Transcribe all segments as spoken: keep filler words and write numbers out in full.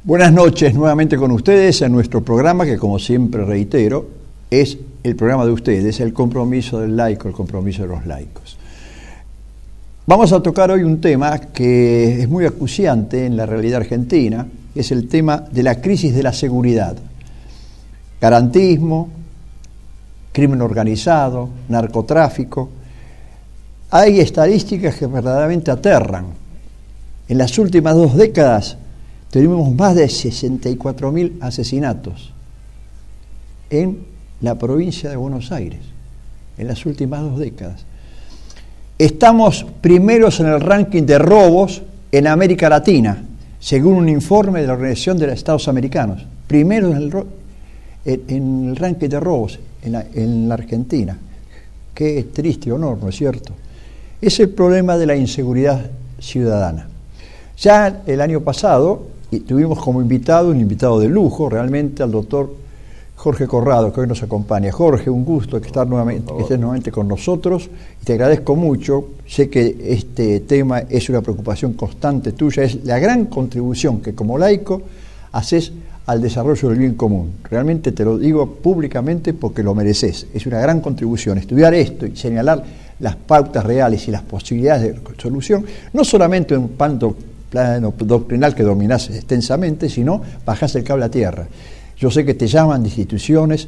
Buenas noches nuevamente con ustedes en nuestro programa que, como siempre reitero, es el programa de ustedes, el compromiso del laico, el compromiso de los laicos. Vamos a tocar hoy un tema que es muy acuciante en la realidad argentina, que es el tema de la crisis de la seguridad. Garantismo, crimen organizado, narcotráfico. Hay estadísticas que verdaderamente aterran. En las últimas dos décadas tuvimos más de sesenta y cuatro mil asesinatos en la provincia de Buenos Aires, en las últimas dos décadas. Estamos primeros en el ranking de robos en América Latina, según un informe de la Organización de los Estados Americanos. Primeros en el, en, en el ranking de robos en la, en la Argentina. Qué triste honor, ¿no es cierto? Es el problema de la inseguridad ciudadana. Ya el año pasado y tuvimos como invitado, un invitado de lujo, realmente, al doctor Jorge Corrado, que hoy nos acompaña. Jorge, un gusto que, estar nuevamente, que estés nuevamente con nosotros, y te agradezco mucho. Sé que este tema es una preocupación constante tuya, es la gran contribución que como laico haces al desarrollo del bien común. Realmente te lo digo públicamente porque lo mereces. Es una gran contribución estudiar esto y señalar las pautas reales y las posibilidades de solución, no solamente en un plano doctrinal que dominás extensamente, sino bajás el cable a tierra. Yo sé que te llaman de instituciones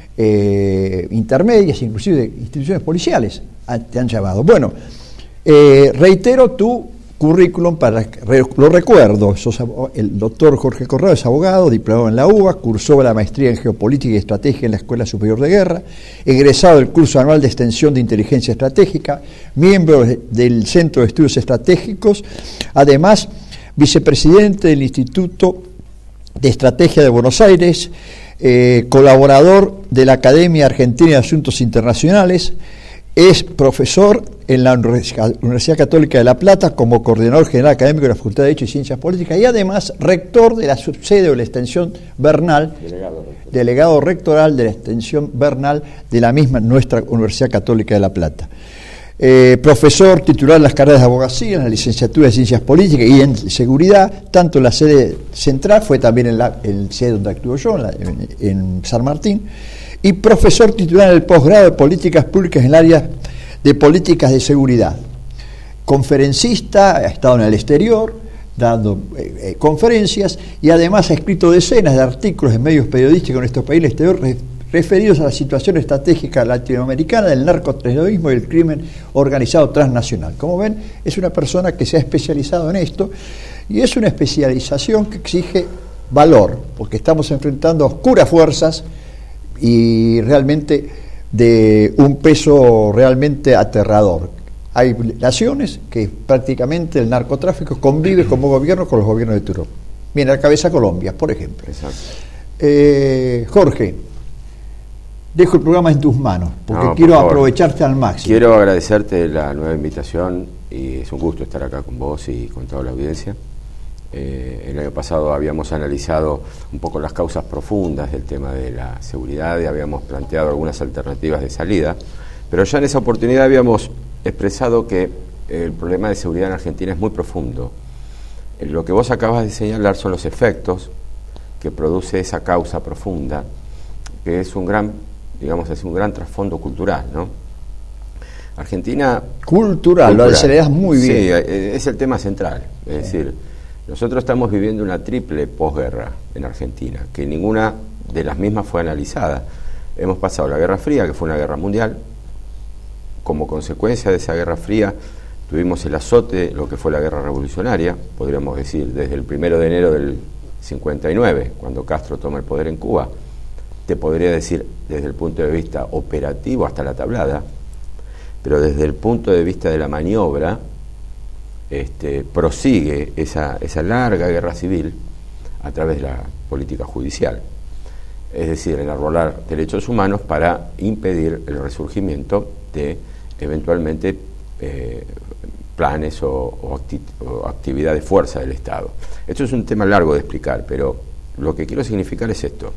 eh, intermedias, inclusive de instituciones policiales, te han llamado. Bueno, eh, reitero tu currículum, para lo recuerdo. Sos, el doctor Jorge Corrado es abogado, diplomado en la U B A, cursó la maestría en Geopolítica y Estrategia en la Escuela Superior de Guerra, egresado del curso anual de extensión de Inteligencia Estratégica, miembro del Centro de Estudios Estratégicos, además vicepresidente del Instituto de Estrategia de Buenos Aires, eh, colaborador de la Academia Argentina de Asuntos Internacionales, es profesor en la Universidad Católica de La Plata como coordinador general académico de la Facultad de Derecho y Ciencias Políticas y además rector de la subsede de la extensión Bernal, delegado, delegado rectoral de la extensión Bernal de la misma nuestra Universidad Católica de La Plata. Eh, profesor titular en las carreras de abogacía, en la licenciatura de Ciencias Políticas y en Seguridad, tanto en la sede central, fue también en la en sede donde actúo yo, en, la, en, en San Martín, y profesor titular en el posgrado de Políticas Públicas en el área de Políticas de Seguridad. Conferencista, ha estado en el exterior, dando eh, eh, conferencias, y además ha escrito decenas de artículos en medios periodísticos en nuestro país y el exterior, re, referidos a la situación estratégica latinoamericana del narcoterrorismo y el crimen organizado transnacional. Como ven, es una persona que se ha especializado en esto, y es una especialización que exige valor, porque estamos enfrentando a oscuras fuerzas y realmente de un peso realmente aterrador. Hay naciones que prácticamente el narcotráfico convive como gobierno con los gobiernos de turno. Mira, la cabeza Colombia, por ejemplo. Eh, Jorge, dejo el programa en tus manos, porque no, quiero por aprovecharte al máximo. Quiero agradecerte la nueva invitación y es un gusto estar acá con vos y con toda la audiencia. Eh, el año pasado habíamos analizado un poco las causas profundas del tema de la seguridad y habíamos planteado algunas alternativas de salida, pero ya en esa oportunidad habíamos expresado que el problema de seguridad en Argentina es muy profundo. Eh, lo que vos acabas de señalar son los efectos que produce esa causa profunda, que es un gran, digamos, es un gran trasfondo cultural, ¿no? Argentina... Cultural, cultural. Lo señalás muy bien. Sí, es el tema central, es sí. decir... Nosotros estamos viviendo una triple posguerra en Argentina, que ninguna de las mismas fue analizada. Hemos pasado la Guerra Fría, que fue una guerra mundial. Como consecuencia de esa Guerra Fría tuvimos el azote, lo que fue la Guerra Revolucionaria, podríamos decir, desde el primero de enero del cincuenta y nueve, cuando Castro toma el poder en Cuba. Te podría decir desde el punto de vista operativo hasta la tablada, pero desde el punto de vista de la maniobra, Este, prosigue esa, esa larga guerra civil a través de la política judicial, es decir, enarbolar derechos humanos para impedir el resurgimiento de eventualmente eh, planes o, o, acti o actividad de fuerza del Estado. Esto es un tema largo de explicar, pero lo que quiero significar es esto.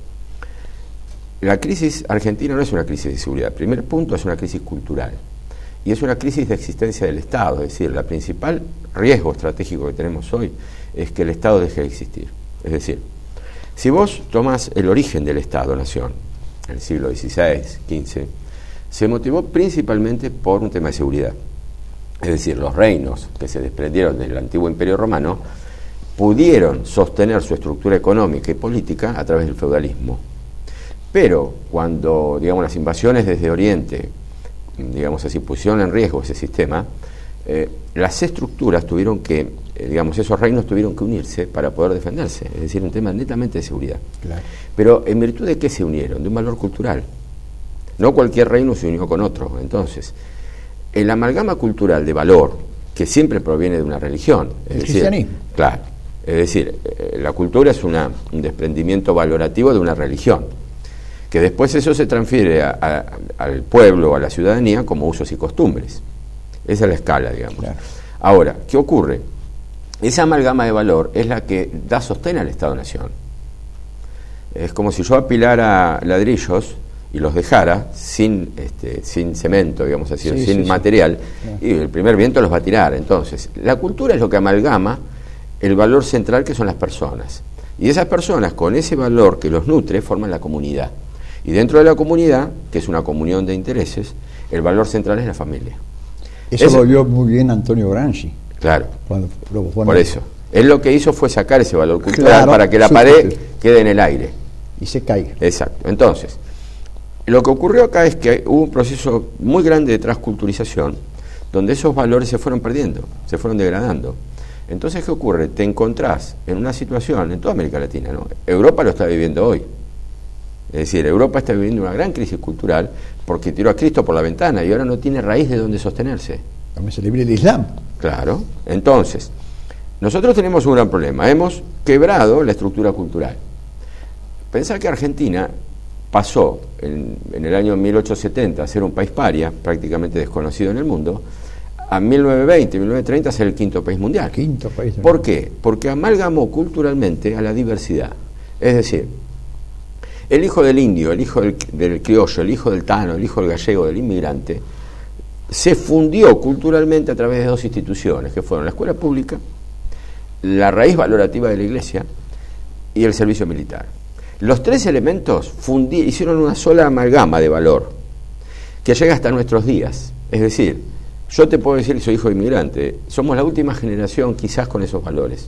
La crisis argentina no es una crisis de seguridad. El primer punto es una crisis cultural. Y es una crisis de existencia del Estado, es decir, el principal riesgo estratégico que tenemos hoy es que el Estado deje de existir. Es decir, si vos tomás el origen del Estado-Nación, en el siglo dieciséis, quince, se motivó principalmente por un tema de seguridad. Es decir, los reinos que se desprendieron del antiguo Imperio Romano pudieron sostener su estructura económica y política a través del feudalismo. Pero cuando, digamos, las invasiones desde Oriente, digamos así, pusieron en riesgo ese sistema, eh, las estructuras tuvieron que, eh, digamos, esos reinos tuvieron que unirse para poder defenderse. Es decir, un tema netamente de seguridad. Claro. Pero ¿en virtud de qué se unieron? De un valor cultural. No cualquier reino se unió con otro. Entonces, el amalgama cultural de valor, que siempre proviene de una religión, es el decir, cristianismo. Claro, es decir, eh, la cultura es una, un desprendimiento valorativo de una religión, que después eso se transfiere a, a, al pueblo, a la ciudadanía, como usos y costumbres. Esa es la escala, digamos. Claro. Ahora, ¿qué ocurre? Esa amalgama de valor es la que da sostén al Estado-Nación. Es como si yo apilara ladrillos y los dejara sin este, sin cemento, digamos así, sí, sin sí, material, sí. Y el primer viento los va a tirar. Entonces, la cultura es lo que amalgama el valor central, que son las personas. Y esas personas, con ese valor que los nutre, forman la comunidad. Y dentro de la comunidad, que es una comunión de intereses, el valor central es la familia. Eso Ese, lo vio muy bien Antonio Gramsci. Claro. Cuando, lo, cuando por eso. Él lo que hizo fue sacar ese valor cultural, claro, para que la sí, pared sí. quede en el aire. Y se caiga. Exacto. Entonces, lo que ocurrió acá es que hubo un proceso muy grande de transculturización, donde esos valores se fueron perdiendo, se fueron degradando. Entonces, ¿qué ocurre? Te encontrás en una situación, en toda América Latina, ¿no? Europa lo está viviendo hoy. Es decir, Europa está viviendo una gran crisis cultural porque tiró a Cristo por la ventana y ahora no tiene raíz de donde sostenerse. También se libre el Islam. Claro. Entonces, nosotros tenemos un gran problema. Hemos quebrado la estructura cultural. Pensá que Argentina pasó en, en el año mil ochocientos setenta a ser un país paria, prácticamente desconocido en el mundo, a mil novecientos veinte, mil novecientos treinta a ser el quinto país mundial. Quinto país. ¿Por qué? Porque amalgamó culturalmente a la diversidad. Es decir, el hijo del indio, el hijo del, del criollo, el hijo del tano, el hijo del gallego, del inmigrante, se fundió culturalmente a través de dos instituciones, que fueron la escuela pública, la raíz valorativa de la iglesia y el servicio militar. Los tres elementos fundí, hicieron una sola amalgama de valor que llega hasta nuestros días. Es decir, yo te puedo decir que soy hijo de inmigrante, somos la última generación quizás con esos valores.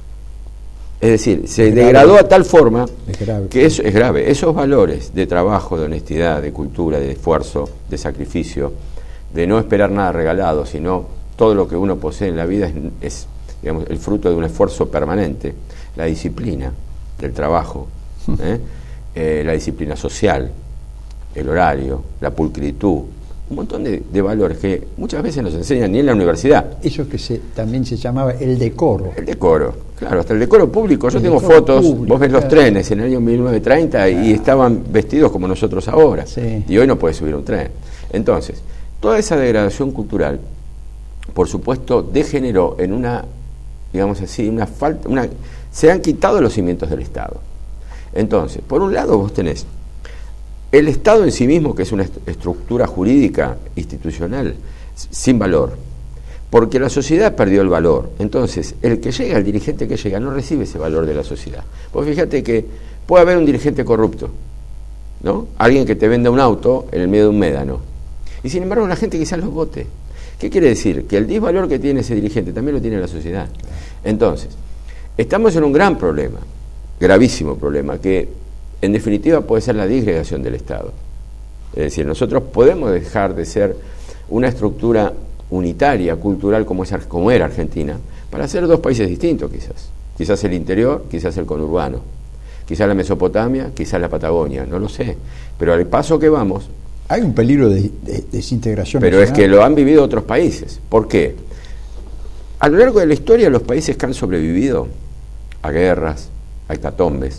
Es decir, se es degradó grave. A tal forma es grave, que eso es grave. Esos valores de trabajo, de honestidad, de cultura, de esfuerzo, de sacrificio, de no esperar nada regalado, sino todo lo que uno posee en la vida es, es digamos, el fruto de un esfuerzo permanente. La disciplina del trabajo, ¿eh? Eh, la disciplina social, el horario, la pulcritud, un montón de, de valores que muchas veces nos enseñan ni en la universidad. Eso que se, también se llamaba el decoro. El decoro, claro, hasta el decoro público. Yo el tengo fotos, público, vos ves los claro. trenes en el año mil novecientos treinta claro. y estaban vestidos como nosotros ahora. Sí. Y hoy no puedes subir un tren. Entonces, toda esa degradación cultural, por supuesto, degeneró en una, digamos así, una falta, una, se han quitado los cimientos del Estado. Entonces, por un lado vos tenés el Estado en sí mismo, que es una est- estructura jurídica, institucional, sin valor, porque la sociedad perdió el valor. Entonces, el que llega, el dirigente que llega, no recibe ese valor de la sociedad. Vos fíjate que puede haber un dirigente corrupto, ¿no? Alguien que te venda un auto en el medio de un médano. Y sin embargo, la gente quizás los vote. ¿Qué quiere decir? Que el disvalor que tiene ese dirigente también lo tiene la sociedad. Entonces, estamos en un gran problema, gravísimo problema, que en definitiva puede ser la disgregación del Estado. Es decir, nosotros podemos dejar de ser una estructura unitaria, cultural, como, es, como era Argentina, para ser dos países distintos quizás. Quizás el interior, quizás el conurbano. Quizás la Mesopotamia, quizás la Patagonia, no lo sé. Pero al paso que vamos... Hay un peligro de, de desintegración. Pero nacional. Es que lo han vivido otros países. ¿Por qué? A lo largo de la historia, los países que han sobrevivido a guerras, a hecatombes,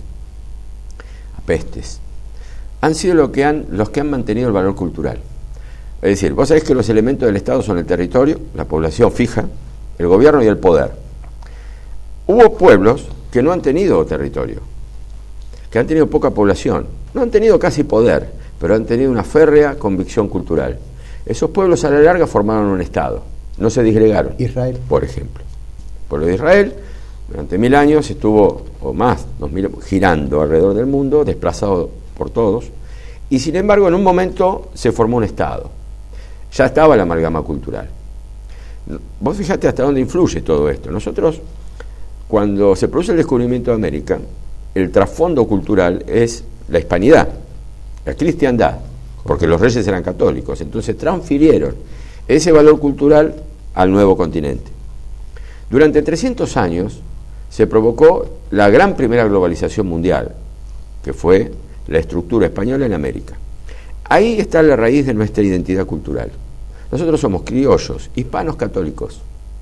pestes, han sido lo que han, los que han mantenido el valor cultural. Es decir, vos sabés que los elementos del Estado son el territorio, la población fija, el gobierno y el poder. Hubo pueblos que no han tenido territorio, que han tenido poca población, no han tenido casi poder, pero han tenido una férrea convicción cultural. Esos pueblos a la larga formaron un Estado, no se disgregaron. Israel. Por ejemplo. El pueblo de Israel Durante mil años estuvo, o más, dos mil, girando alrededor del mundo, desplazado por todos, y sin embargo en un momento se formó un Estado. Ya estaba la amalgama cultural. Vos fijate hasta dónde influye todo esto. Nosotros, cuando se produce el descubrimiento de América, el trasfondo cultural es la hispanidad, la cristiandad, porque los reyes eran católicos, entonces transfirieron ese valor cultural al nuevo continente. Durante trescientos años se provocó la gran primera globalización mundial, que fue la estructura española en América. Ahí está la raíz de nuestra identidad cultural. Nosotros somos criollos, hispanos católicos.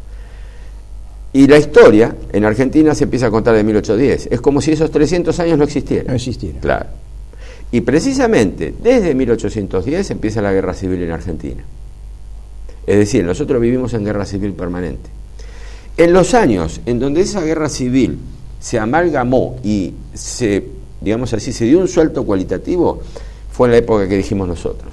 Y la historia en Argentina se empieza a contar de mil ochocientos diez. Es como si esos trescientos años no existieran. No existieran. Claro. Y precisamente desde mil ochocientos diez empieza la guerra civil en Argentina. Es decir, nosotros vivimos en guerra civil permanente. En los años en donde esa guerra civil se amalgamó y se, digamos así, se dio un suelto cualitativo, fue en la época que dijimos nosotros.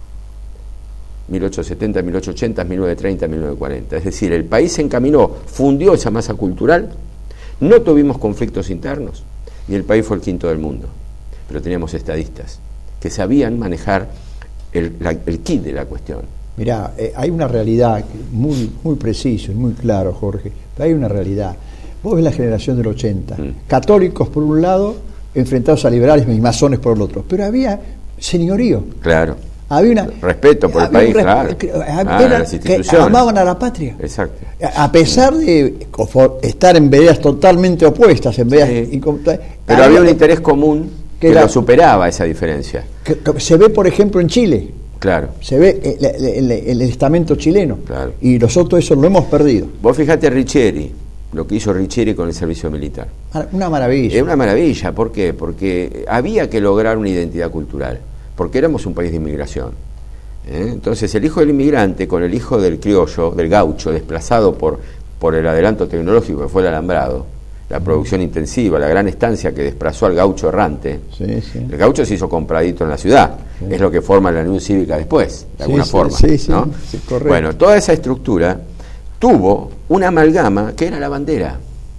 mil ochocientos setenta, mil ochocientos ochenta, mil novecientos treinta, mil novecientos cuarenta. Es decir, el país se encaminó, fundió esa masa cultural, no tuvimos conflictos internos y el país fue el quinto del mundo. Pero teníamos estadistas que sabían manejar el, la, el kit de la cuestión. Mirá, eh, hay una realidad muy, muy preciso y muy claro, Jorge, pero hay una realidad. Vos ves la generación del ochenta, mm. católicos por un lado, enfrentados a liberales y masones por el otro, pero había señorío. Claro. Había una, respeto por el país, claro. Había, ah, las instituciones. Que amaban a la patria. Exacto. A pesar de estar en veredas totalmente opuestas, en veredas sí. Pero había un interés común que, que era, lo superaba esa diferencia. Que, que se ve, por ejemplo, en Chile. Claro. Se ve el, el, el, el estamento chileno. Claro. Y nosotros eso lo hemos perdido. Vos fijate a Riccieri, lo que hizo Riccieri con el servicio militar. Una maravilla. Es una maravilla. ¿Por qué? Porque había que lograr una identidad cultural. Porque éramos un país de inmigración. ¿eh? Entonces el hijo del inmigrante con el hijo del criollo, del gaucho, desplazado por, por el adelanto tecnológico que fue el alambrado, la producción intensiva, la gran estancia que desplazó al gaucho errante, sí, sí. El gaucho se hizo compradito en la ciudad, sí. Es lo que forma la Unión Cívica después, de alguna sí, forma. Sí, sí, ¿no? sí, correcto. Bueno, toda esa estructura tuvo una amalgama que era la bandera.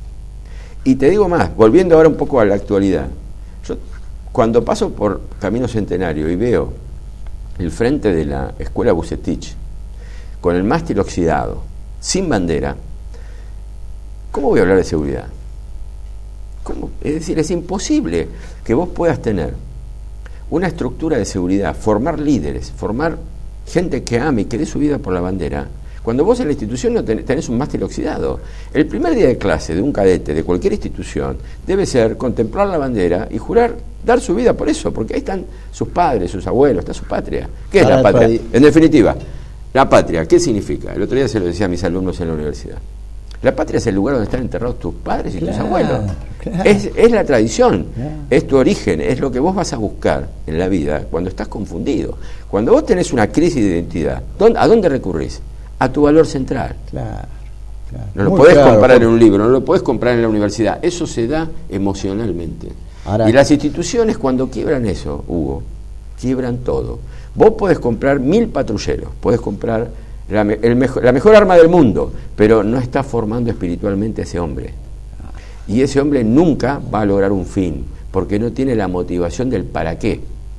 Y te digo más, volviendo ahora un poco a la actualidad, yo cuando paso por Camino Centenario y veo el frente de la escuela Bucetich con el mástil oxidado, sin bandera, ¿cómo voy a hablar de seguridad? ¿Cómo? Es decir, es imposible que vos puedas tener una estructura de seguridad, formar líderes, formar gente que ame y que dé su vida por la bandera, cuando vos en la institución no tenés un mástil oxidado. El primer día de clase de un cadete de cualquier institución debe ser contemplar la bandera y jurar dar su vida por eso, porque ahí están sus padres, sus abuelos, está su patria. ¿Qué es la patria? En definitiva, la patria, ¿qué significa? El otro día se lo decía a mis alumnos en la universidad. La patria es el lugar donde están enterrados tus padres y claro, tus abuelos. Claro. Es, es la tradición, claro. Es tu origen, es lo que vos vas a buscar en la vida cuando estás confundido. Cuando vos tenés una crisis de identidad, ¿a dónde recurrís? A tu valor central. Claro, claro. No lo Muy podés claro, comprar claro. en un libro, no lo podés comprar en la universidad. Eso se da emocionalmente. Ahora, y las instituciones cuando quiebran eso, Hugo, quiebran todo. Vos podés comprar mil patrulleros, podés comprar la, el mejor, la mejor arma del mundo, pero no está formando espiritualmente a ese hombre. Y ese hombre nunca va a lograr un fin, porque no tiene la motivación del para qué.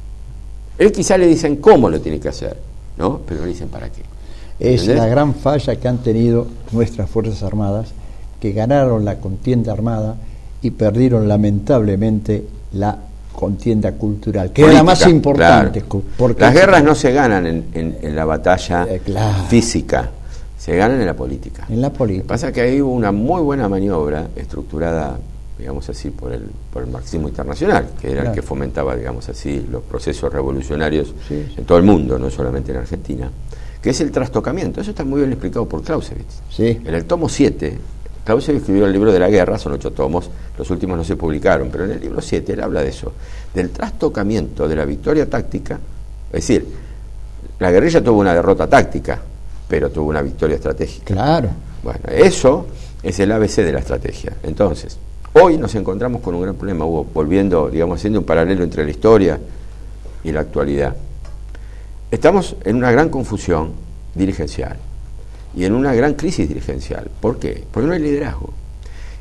Él quizá le dicen cómo lo tiene que hacer, ¿no? Pero no le dicen para qué. Es ¿Entendés? la gran falla que han tenido nuestras Fuerzas Armadas, que ganaron la contienda armada y perdieron lamentablemente la contienda cultural, que política, era la más importante. Claro. Porque las guerras no se ganan en, en, en la batalla eh, claro. física, se ganan en la política. En la política. Lo que pasa es que ahí hubo una muy buena maniobra estructurada, digamos así, por el, por el marxismo internacional, que era claro. el que fomentaba, digamos así, los procesos revolucionarios sí, sí. en todo el mundo, no solamente en Argentina, que es el trastocamiento. Eso está muy bien explicado por Clausewitz. Sí. En el tomo siete, Clausewitz escribió el libro de la guerra, son ocho tomos, los últimos no se publicaron, pero en el libro siete él habla de eso, del trastocamiento de la victoria táctica. Es decir, la guerrilla tuvo una derrota táctica, pero tuvo una victoria estratégica. Claro. Bueno, eso es el A B C de la estrategia. Entonces, hoy nos encontramos con un gran problema, Hugo, volviendo, digamos, haciendo un paralelo entre la historia y la actualidad. Estamos en una gran confusión dirigencial y en una gran crisis dirigencial. ¿Por qué? Porque no hay liderazgo.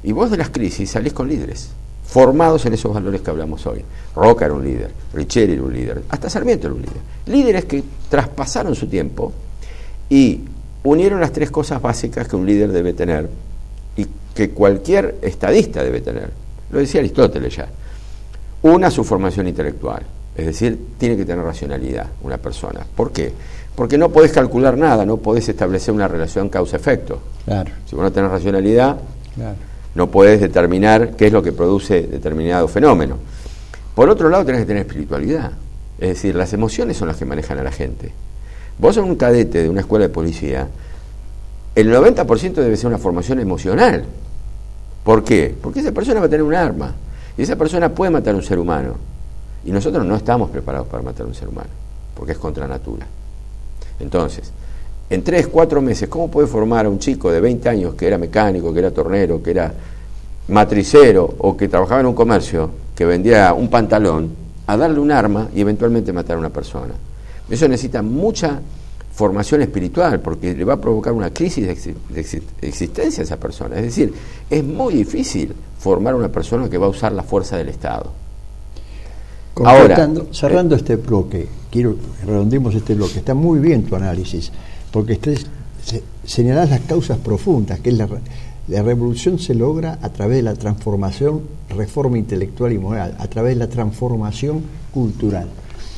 Y vos de las crisis salís con líderes, formados en esos valores que hablamos hoy. Roca era un líder, Richeri era un líder, hasta Sarmiento era un líder. Líderes que traspasaron su tiempo y unieron las tres cosas básicas que un líder debe tener y que cualquier estadista debe tener. Lo decía Aristóteles ya. Una, su formación intelectual. Es decir, tiene que tener racionalidad una persona. ¿Por qué? Porque no podés calcular nada, no podés establecer una relación causa-efecto. Claro. Si vos no tenés racionalidad, Claro. no podés determinar qué es lo que produce determinado fenómeno. Por otro lado, tenés que tener espiritualidad. Es decir, las emociones son las que manejan a la gente. Vos sos un cadete de una escuela de policía, el noventa por ciento debe ser una formación emocional. ¿Por qué? Porque esa persona va a tener un arma y esa persona puede matar a un ser humano y nosotros no estamos preparados para matar a un ser humano porque es contra natura. Entonces, en tres, cuatro meses, ¿cómo puede formar a un chico de veinte años que era mecánico, que era tornero, que era matricero o que trabajaba en un comercio, que vendía un pantalón, a darle un arma y eventualmente matar a una persona? Eso necesita mucha formación espiritual porque le va a provocar una crisis de, exi- de exi- de existencia a esa persona. Es decir, es muy difícil formar a una persona que va a usar la fuerza del Estado. Ahora, cerrando eh, este bloque, quiero que redondeemos este bloque. Está muy bien tu análisis, porque estés, se, señalás las causas profundas, que es la, la revolución se logra a través de la transformación, reforma intelectual y moral, a través de la transformación cultural.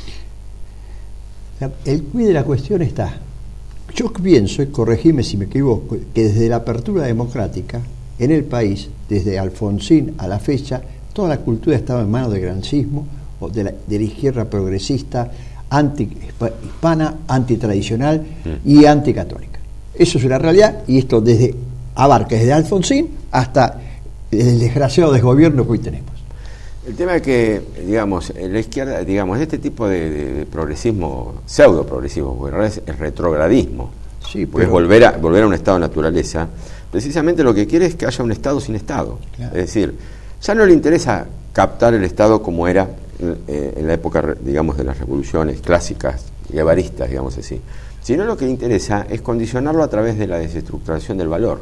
La, el quid de la cuestión está, yo pienso, y corregime si me equivoco, que desde la apertura democrática en el país, desde Alfonsín a la fecha, toda la cultura estaba en manos del grancismo, o de la, de la izquierda progresista, anti-hispana, antitradicional y anticatólica. Eso es una realidad, y esto desde abarca desde Alfonsín hasta el desgraciado desgobierno que hoy tenemos. El tema es que, digamos, en la izquierda, digamos, este tipo de, de, de progresismo, pseudo progresismo, porque en realidad es retrogradismo, sí, porque es volver a, volver a un estado de naturaleza, precisamente lo que quiere es que haya un estado sin estado. Claro. Es decir, ya no le interesa captar el estado como era eh, en la época, digamos, de las revoluciones clásicas, guevaristas, digamos así, sino lo que le interesa es condicionarlo a través de la desestructuración del valor.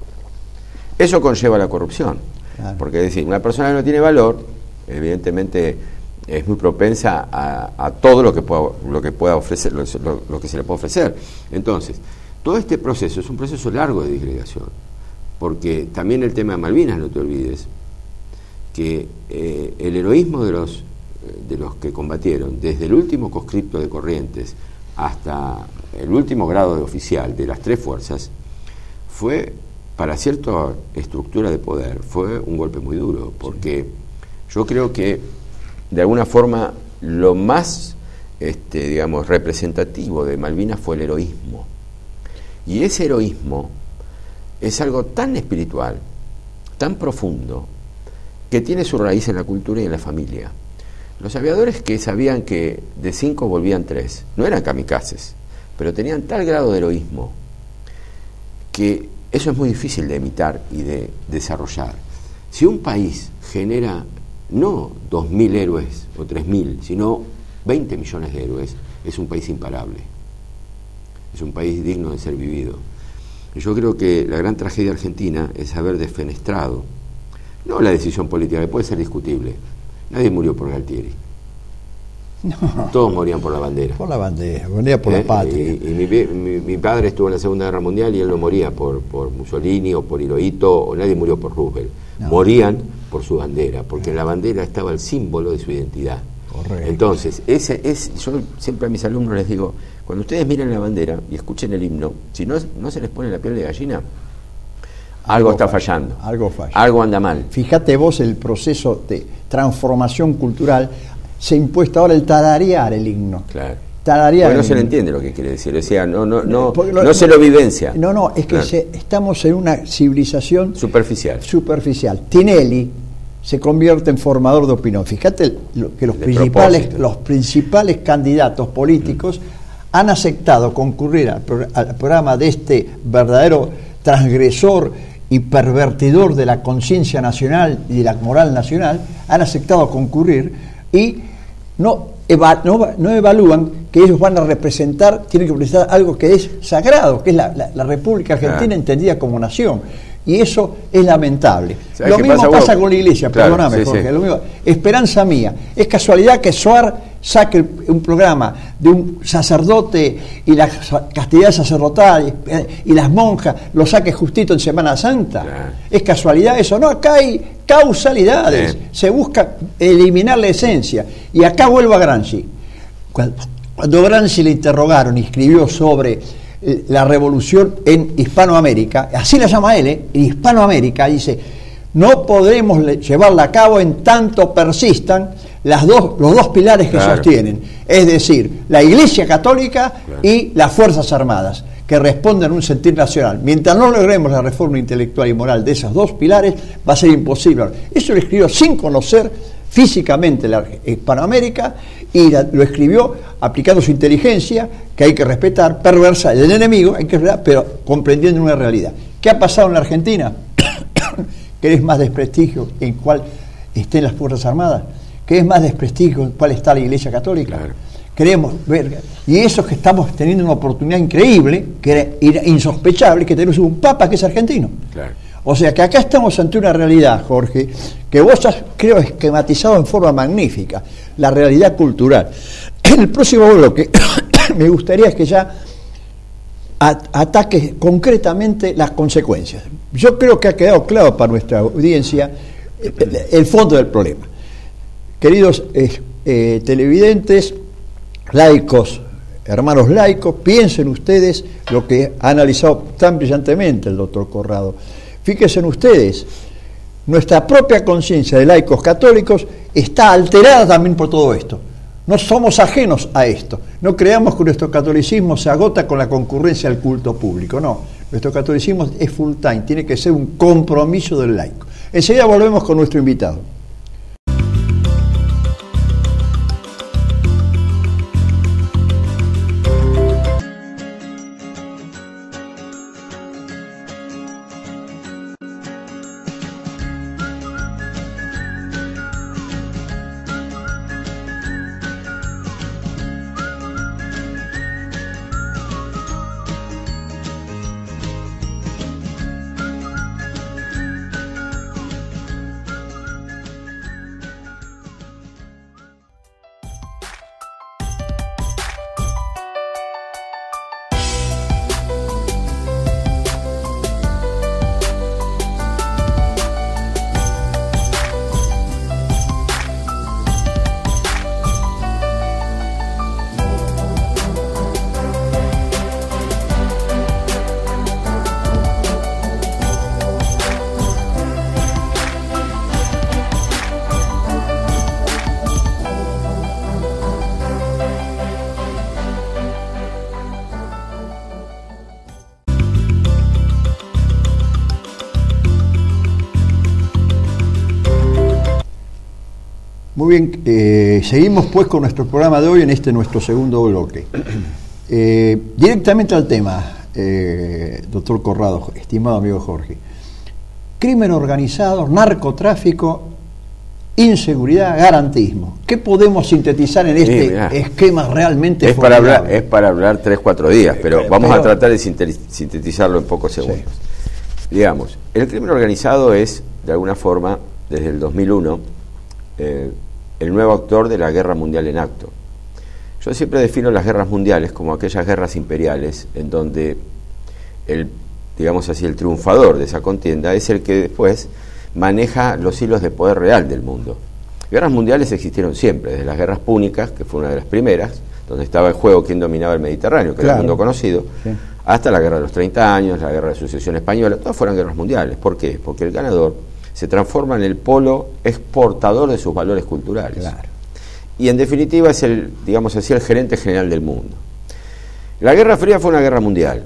Eso conlleva la corrupción, claro. Porque es decir, una persona que no tiene valor, evidentemente es muy propensa a, a todo lo que pueda, lo que pueda ofrecer, lo, lo, lo que se le puede ofrecer. Entonces, todo este proceso es un proceso largo de disgregación, porque también el tema de Malvinas, no te olvides, que eh, el heroísmo de los, de los que combatieron, desde el último conscripto de Corrientes hasta el último grado de oficial de las tres fuerzas, fue, para cierta estructura de poder, fue un golpe muy duro, porque yo creo que de alguna forma lo más este, digamos, representativo de Malvinas fue el heroísmo. Y ese heroísmo es algo tan espiritual, tan profundo, que tiene su raíz en la cultura y en la familia. Los aviadores que sabían que de cinco volvían tres, no eran kamikazes, pero tenían tal grado de heroísmo que eso es muy difícil de imitar y de desarrollar. Si un país genera no dos mil héroes o tres mil, sino veinte millones de héroes, es un país imparable. Es un país digno de ser vivido. Yo creo que la gran tragedia argentina es haber defenestrado, no la decisión política, que puede ser discutible. Nadie murió por Galtieri. No. Todos morían por la bandera. Por la bandera, moría por eh, la patria. Y, y mi, mi, mi padre estuvo en la Segunda Guerra Mundial y él no moría por, por Mussolini o por Hirohito, o nadie murió por Roosevelt. No. Morían por su bandera, porque en la bandera estaba el símbolo de su identidad. Correcto. Entonces, ese es, yo siempre a mis alumnos les digo, cuando ustedes miren la bandera y escuchen el himno, si no, no se les pone la piel de gallina, algo, algo está falla, fallando, algo falla. Algo anda mal. Fíjate vos el proceso de transformación cultural, se ha impuesto ahora el tararear el himno. Claro. Tararear porque no el se le himno. entiende lo que quiere decir, o sea, no, no, no, lo, no se lo vivencia. No, no, es que claro. se, estamos en una civilización superficial. Superficial. Tinelli se convierte en formador de opinión. Fíjate lo, que los de principales, propósito. los principales candidatos políticos mm. han aceptado concurrir al, pro, al programa de este verdadero transgresor y pervertidor de la conciencia nacional y de la moral nacional, han aceptado concurrir y no, eva, no, no evalúan que ellos van a representar, tienen que representar algo que es sagrado, que es la, la, la República Argentina, ah. entendida como nación. Y eso es lamentable. Lo mismo pasa, pasa Hugo? con la iglesia, Claro, perdóname, sí, Jorge. sí. Lo mismo. Esperanza mía. Es casualidad que Suar saque un programa de un sacerdote y la castidad sacerdotal y las monjas, lo saque justito en Semana Santa. Claro. ¿Es casualidad eso? No, acá hay causalidades. Sí. Se busca eliminar la esencia. Y acá vuelvo a Gramsci. Cuando, cuando Gramsci le interrogaron y escribió sobre la revolución en Hispanoamérica, así la llama él, ¿eh? En Hispanoamérica, dice, no podremos llevarla a cabo en tanto persistan las dos, los dos pilares que claro. sostienen, es decir, la Iglesia Católica claro. y las Fuerzas Armadas, que responden a un sentir nacional. Mientras no logremos la reforma intelectual y moral de esos dos pilares, va a ser imposible. Eso lo escribió sin conocer físicamente la Hispanoamérica y la, lo escribió aplicando su inteligencia, que hay que respetar, perversa del enemigo, hay que respetar, pero comprendiendo una realidad. ¿Qué ha pasado en la Argentina? ¿Querés más desprestigio en cuál estén las Fuerzas Armadas? ¿Querés más desprestigio en cuál está la Iglesia Católica? Claro. Queremos ver, y eso es que estamos teniendo una oportunidad increíble, que era insospechable, que tenemos un Papa que es argentino. Claro. O sea que acá estamos ante una realidad, Jorge, que vos has, creo, esquematizado en forma magnífica, la realidad cultural. En el próximo bloque me gustaría que ya ataques concretamente las consecuencias. Yo creo que ha quedado claro para nuestra audiencia el, el fondo del problema. Queridos eh, eh, televidentes, laicos, hermanos laicos, piensen ustedes lo que ha analizado tan brillantemente el doctor Corrado. Fíjense en ustedes, nuestra propia conciencia de laicos católicos está alterada también por todo esto. No somos ajenos a esto. No creamos que nuestro catolicismo se agota con la concurrencia al culto público. No, nuestro catolicismo es full time, tiene que ser un compromiso del laico. Enseguida volvemos con nuestro invitado. Muy bien, eh, seguimos pues con nuestro programa de hoy en este nuestro segundo bloque. Eh, directamente al tema, eh, doctor Corrado, estimado amigo Jorge. Crimen organizado, narcotráfico, inseguridad, garantismo. ¿Qué podemos sintetizar en este sí, esquema realmente es para hablar Es para hablar tres, cuatro días, pero eh, vamos pero, a tratar de sintetizarlo en pocos segundos. Sí. Digamos, el crimen organizado es, de alguna forma, desde el dos mil uno, eh, el nuevo actor de la guerra mundial en acto. Yo siempre defino las guerras mundiales como aquellas guerras imperiales en donde el, digamos así, el triunfador de esa contienda es el que después maneja los hilos de poder real del mundo. Guerras mundiales existieron siempre, desde las guerras púnicas, que fue una de las primeras, donde estaba en juego quién dominaba el Mediterráneo, que claro. era el mundo conocido, sí. hasta la guerra de los treinta años, la guerra de sucesión española, todas fueron guerras mundiales. ¿Por qué? Porque el ganador se transforma en el polo exportador de sus valores culturales. Claro. Y en definitiva es el, digamos así, el gerente general del mundo. La Guerra Fría fue una guerra mundial,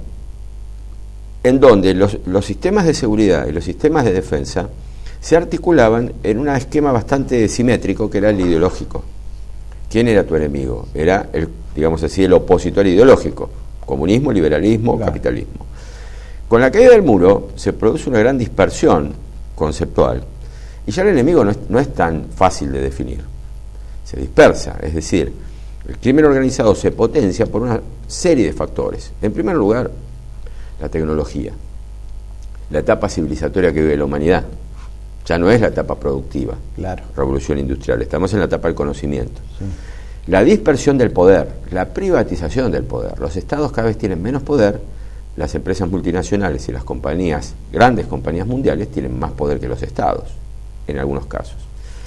en donde los, los sistemas de seguridad y los sistemas de defensa se articulaban en un esquema bastante simétrico, que era el ideológico. ¿Quién era tu enemigo? Era, el, digamos así, el opositor ideológico: comunismo, liberalismo, claro. capitalismo. Con la caída del muro se produce una gran dispersión conceptual, y ya el enemigo no es, no es tan fácil de definir, se dispersa, es decir, el crimen organizado se potencia por una serie de factores. En primer lugar, la tecnología, la etapa civilizatoria que vive la humanidad, Ya no es la etapa productiva, claro. revolución industrial, estamos en la etapa del conocimiento. Sí. La dispersión del poder, la privatización del poder. Los estados cada vez tienen menos poder, las empresas multinacionales y las compañías, grandes compañías mundiales, tienen más poder que los estados, en algunos casos.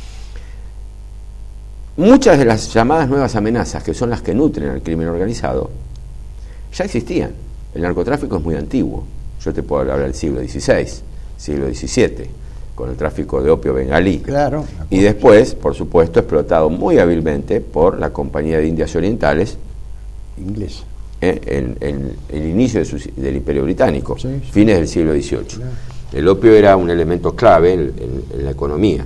Muchas de las llamadas nuevas amenazas, que son las que nutren al crimen organizado, ya existían. El narcotráfico es muy antiguo. Yo te puedo hablar del siglo dieciséis, siglo diecisiete, con el tráfico de opio bengalí. Claro. Y después, por supuesto, explotado muy hábilmente por la Compañía de Indias Orientales, inglés, eh, en, en el inicio de su, del Imperio Británico, sí, sí. fines del siglo dieciocho. Claro. El opio era un elemento clave en, en, en la economía.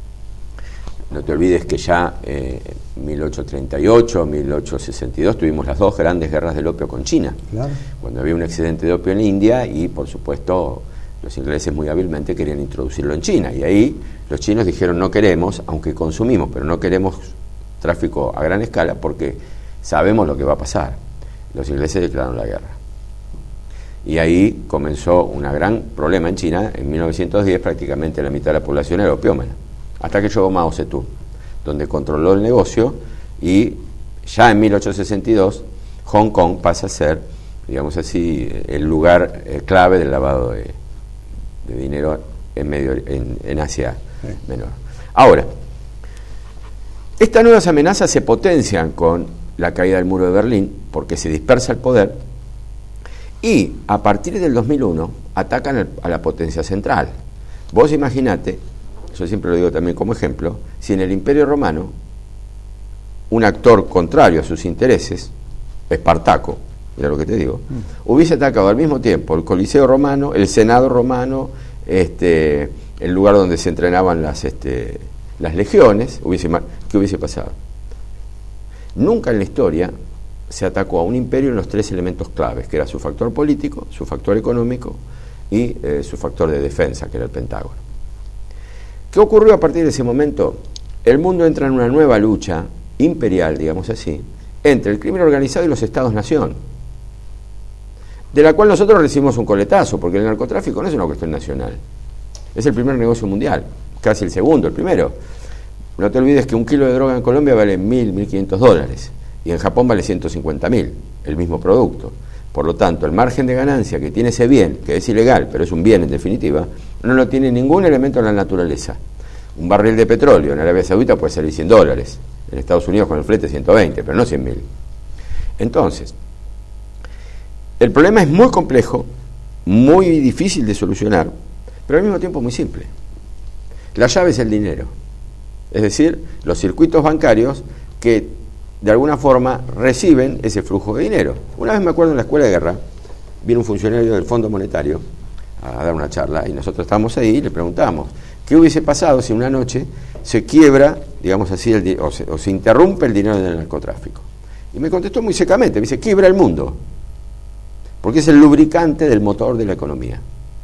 No te olvides que ya en eh, mil ochocientos treinta y ocho, mil ochocientos sesenta y dos tuvimos las dos grandes guerras del opio con China, claro. Cuando había un excedente de opio en India y, por supuesto, los ingleses muy hábilmente querían introducirlo en China. Y ahí los chinos dijeron: no queremos, aunque consumimos, pero no queremos tráfico a gran escala porque sabemos lo que va a pasar. Los ingleses declararon la guerra. Y ahí comenzó un gran problema en China. En mil novecientos diez prácticamente la mitad de la población era opiómana. Hasta que llegó Mao Zedong, donde controló el negocio, y ya en mil ochocientos sesenta y dos Hong Kong pasa a ser, digamos así, el lugar eh, clave del lavado de, de dinero en, medio, en, en Asia sí. Menor. Ahora, estas nuevas amenazas se potencian con la caída del muro de Berlín, porque se dispersa el poder, y a partir del dos mil uno atacan el, a la potencia central. Vos imaginate, yo siempre lo digo también como ejemplo, si en el Imperio Romano un actor contrario a sus intereses, Espartaco, mira lo que te digo, mm. hubiese atacado al mismo tiempo el Coliseo romano, el Senado romano, este, el lugar donde se entrenaban las, este, las legiones, hubiese, ¿qué hubiese pasado? Nunca en la historia se atacó a un imperio en los tres elementos claves, que era su factor político, su factor económico y eh, su factor de defensa, que era el Pentágono. ¿Qué ocurrió a partir de ese momento? El mundo entra en una nueva lucha imperial, digamos así, entre el crimen organizado y los estados-nación, de la cual nosotros recibimos un coletazo, porque el narcotráfico no es una cuestión nacional, es el primer negocio mundial, casi el segundo, el primero. No te olvides que un kilo de droga en Colombia vale mil, mil quinientos dólares, y en Japón vale ciento cincuenta mil, el mismo producto. Por lo tanto, el margen de ganancia que tiene ese bien, que es ilegal, pero es un bien en definitiva, no lo tiene ningún elemento en la naturaleza. Un barril de petróleo en Arabia Saudita puede salir cien dólares, en Estados Unidos con el flete ciento veinte, pero no cien mil. Entonces, el problema es muy complejo, muy difícil de solucionar, pero al mismo tiempo muy simple. La llave es el dinero, es decir, los circuitos bancarios que de alguna forma reciben ese flujo de dinero. Una vez me acuerdo en la escuela de guerra, vino un funcionario del Fondo Monetario a dar una charla y nosotros estábamos ahí y le preguntamos qué hubiese pasado si una noche se quiebra, digamos así, el, o, se, o se interrumpe el dinero del narcotráfico. Y me contestó muy secamente, me dice: quiebra el mundo, porque es el lubricante del motor de la economía.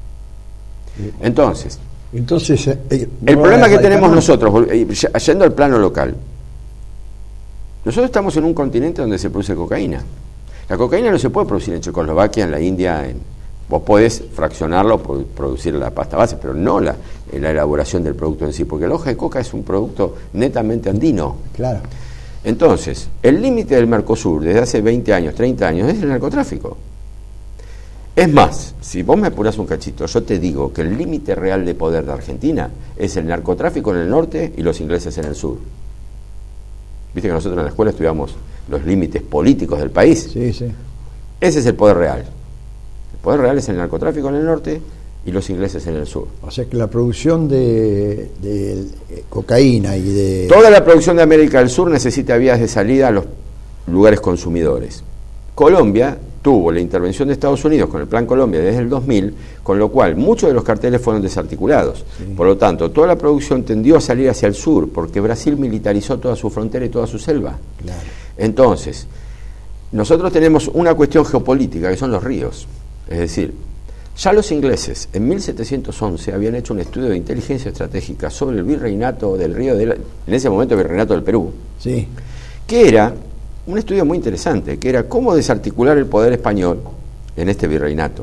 Entonces, Entonces eh, el no problema que tenemos nosotros, yendo al plano local, nosotros estamos en un continente donde se produce cocaína. La cocaína no se puede producir en Checoslovaquia, en la India, en, vos podés fraccionarla o producir la pasta base, pero no la, la elaboración del producto en sí, porque la hoja de coca es un producto netamente andino. Claro. Entonces, el límite del Mercosur desde hace veinte años, treinta años, es el narcotráfico. Es más, si vos me apurás un cachito, yo te digo que el límite real de poder de Argentina es el narcotráfico en el norte y los ingleses en el sur. Viste que nosotros en la escuela estudiamos los límites políticos del país. Sí, sí. Ese es el poder real. El poder real es el narcotráfico en el norte y los ingleses en el sur. O sea que la producción de, de cocaína y de... Toda la producción de América del Sur necesita vías de salida a los lugares consumidores. Colombia tuvo la intervención de Estados Unidos con el Plan Colombia desde el dos mil, con lo cual muchos de los carteles fueron desarticulados. Sí. Por lo tanto, toda la producción tendió a salir hacia el sur, porque Brasil militarizó toda su frontera y toda su selva. Claro. Entonces, nosotros tenemos una cuestión geopolítica, que son los ríos. Es decir, ya los ingleses en mil setecientos once habían hecho un estudio de inteligencia estratégica sobre el virreinato del río, de la, en ese momento el virreinato del Perú, sí. que era un estudio muy interesante, que era cómo desarticular el poder español en este virreinato.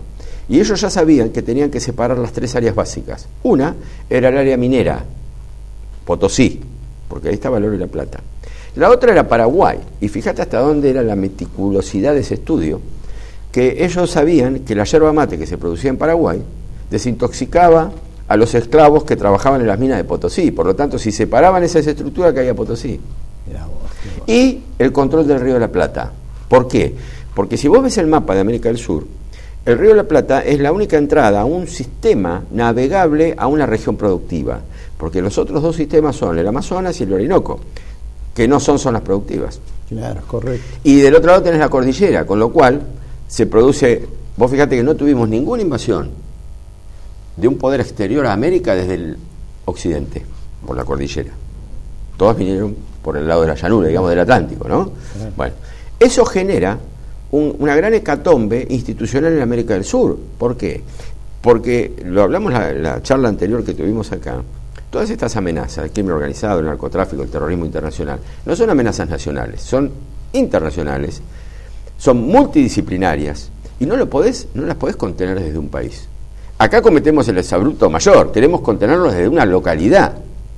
Y ellos ya sabían que tenían que separar las tres áreas básicas. Una era el área minera, Potosí, porque ahí estaba el oro y la plata. La otra era Paraguay, y fíjate hasta dónde era la meticulosidad de ese estudio, que ellos sabían que la yerba mate que se producía en Paraguay desintoxicaba a los esclavos que trabajaban en las minas de Potosí. Por lo tanto, si separaban esas estructuras, caía Potosí. Y el control del río de la Plata. ¿Por qué? Porque si vos ves el mapa de América del Sur, el río de la Plata es la única entrada a un sistema navegable a una región productiva, porque los otros dos sistemas son el Amazonas y el Orinoco, que no son zonas productivas. Claro, correcto. Y del otro lado tenés la cordillera, con lo cual se produce, vos fíjate que no tuvimos ninguna invasión de un poder exterior a América desde el occidente, por la cordillera. Todas vinieron por el lado de la llanura, digamos, del Atlántico, ¿no? Claro. Bueno, eso genera un, una gran hecatombe institucional en América del Sur. ¿Por qué? Porque, lo hablamos en la, la charla anterior que tuvimos acá, todas estas amenazas, el crimen organizado, el narcotráfico, el terrorismo internacional, no son amenazas nacionales, son internacionales, son multidisciplinarias, y no, lo podés, no las podés contener desde un país. Acá cometemos el exabrupto mayor, queremos contenerlos desde una localidad.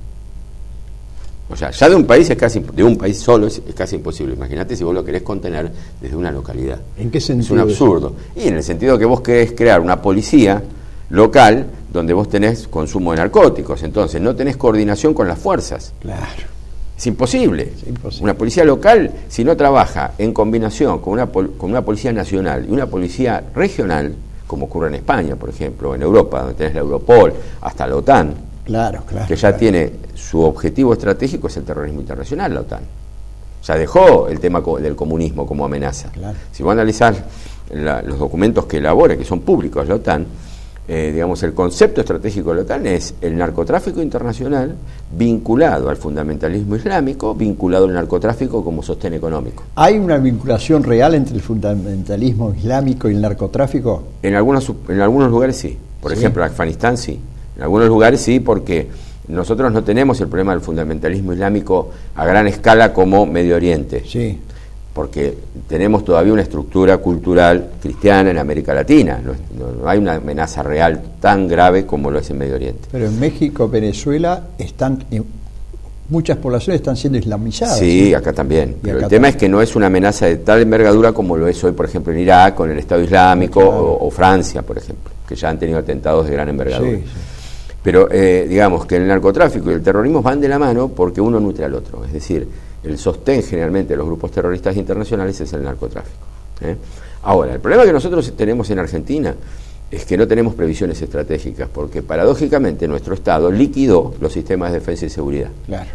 O sea, ya de un país es casi, de un país solo es, es casi imposible. Imagínate si vos lo querés contener desde una localidad. ¿En qué sentido? Es un absurdo. Y en el sentido que vos querés crear una policía local donde vos tenés consumo de narcóticos, entonces no tenés coordinación con las fuerzas. Claro. Es imposible. Es imposible. Una policía local, si no trabaja en combinación con una, con una policía nacional y una policía regional, como ocurre en España, por ejemplo, en Europa, donde tenés la Europol, hasta la OTAN, claro, claro, que ya claro. tiene su objetivo estratégico, es el terrorismo internacional, la OTAN. Ya dejó el tema del comunismo como amenaza. Claro. Si vos analizás la, los documentos que elabora, que son públicos, la OTAN, eh, digamos, el concepto estratégico de la OTAN es el narcotráfico internacional vinculado al fundamentalismo islámico, vinculado al narcotráfico como sostén económico. ¿Hay una vinculación real entre el fundamentalismo islámico y el narcotráfico? En algunos, en algunos lugares sí. Por ¿Sí? ejemplo, en Afganistán sí. En algunos lugares sí, porque nosotros no tenemos el problema del fundamentalismo islámico a gran escala como Medio Oriente. Sí. Porque tenemos todavía una estructura cultural cristiana en América Latina. No, no, no hay una amenaza real tan grave como lo es en Medio Oriente. Pero en México, Venezuela, están muchas poblaciones están siendo islamizadas. Sí, ¿sí? Acá también. Pero acá el tema también. es que no es una amenaza de tal envergadura como lo es hoy, por ejemplo, en Irak, con el Estado Islámico, Claro. o, o Francia, por ejemplo, que ya han tenido atentados de gran envergadura. Sí, sí. Pero eh, digamos que el narcotráfico y el terrorismo van de la mano porque uno nutre al otro. Es decir, el sostén generalmente de los grupos terroristas internacionales es el narcotráfico. ¿eh? Ahora, el problema que nosotros tenemos en Argentina es que no tenemos previsiones estratégicas, porque paradójicamente nuestro Estado liquidó los sistemas de defensa y seguridad. Claro.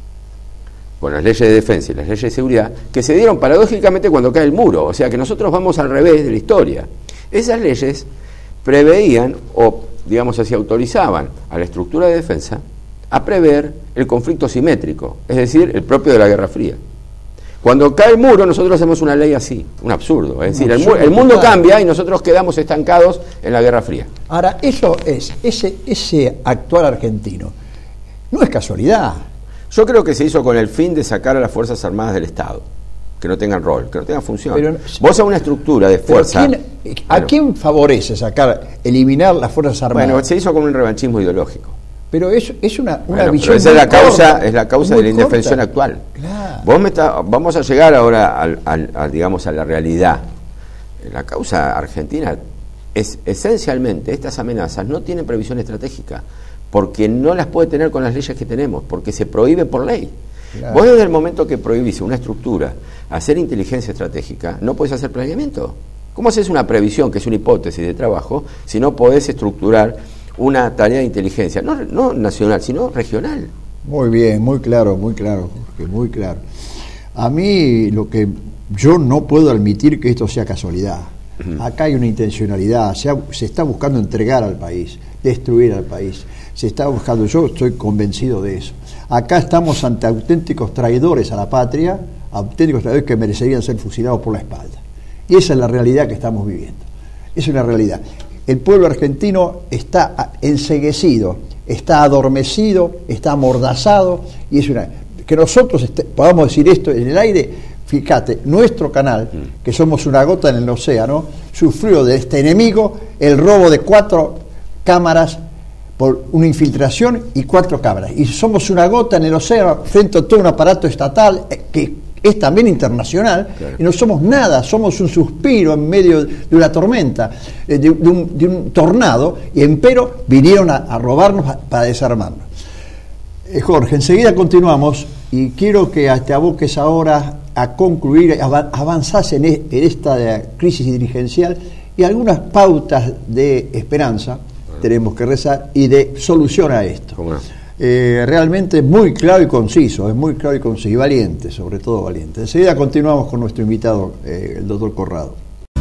Con las leyes de defensa y las leyes de seguridad, que se dieron paradójicamente cuando cae el muro. O sea que nosotros vamos al revés de la historia. Esas leyes preveían, o digamos así, autorizaban a la estructura de defensa a prever el conflicto simétrico, es decir, el propio de la Guerra Fría. Cuando cae el muro, nosotros hacemos una ley así, un absurdo. Es decir, el, mu- el mundo cambia y nosotros quedamos estancados en la Guerra Fría. Ahora, eso es, ese, ese actuar argentino, no es casualidad. Yo creo que se hizo con el fin de sacar a las Fuerzas Armadas del Estado, que no tengan rol, que no tengan función. Pero, Vos a una estructura de Pero fuerza... ¿quién- ¿A Bueno, quién favorece sacar, eliminar las Fuerzas Armadas? Bueno, se hizo con un revanchismo ideológico. Pero es, es una, una Bueno, visión pero esa es muy la causa, corta, es la causa muy de la indefensión corta. actual. Claro. Vos me está, vamos a llegar ahora al, al, al, digamos, a la realidad. La causa argentina es esencialmente, estas amenazas no tienen previsión estratégica, porque no las puede tener con las leyes que tenemos, porque se prohíbe por ley. Claro. Vos desde el momento que prohibís una estructura hacer inteligencia estratégica, no podés hacer planeamiento. ¿Cómo haces una previsión, que es una hipótesis de trabajo, si no podés estructurar una tarea de inteligencia, no, no nacional, sino regional? Muy bien, muy claro, muy claro, Jorge, muy claro. A mí lo que yo no puedo admitir que esto sea casualidad. Uh-huh. Acá hay una intencionalidad, se, ha, se está buscando entregar al país, destruir al país. Se está buscando, yo estoy convencido de eso. Acá estamos ante auténticos traidores a la patria, auténticos traidores que merecerían ser fusilados por la espalda. Y esa es la realidad que estamos viviendo. Es una realidad. El pueblo argentino está enceguecido, está adormecido, está amordazado, y es una... Que nosotros este, podamos decir esto en el aire, fíjate, nuestro canal, que somos una gota en el océano, sufrió de este enemigo el robo de cuatro cámaras por una infiltración y cuatro cámaras. Y somos una gota en el océano frente a todo un aparato estatal que es también internacional, claro. Y no somos nada, somos un suspiro en medio de una tormenta, de, de, un, de un tornado, y empero vinieron a, a robarnos para desarmarnos. Eh, Jorge, enseguida continuamos y quiero que te aboques ahora a concluir, avanzás en, en esta crisis dirigencial y algunas pautas de esperanza, bueno. Tenemos que rezar, y de solución a esto. ¿Cómo no? Eh, realmente muy claro y conciso, es muy claro y conciso, y valiente, sobre todo valiente. Enseguida continuamos con nuestro invitado, eh, el doctor Corrado.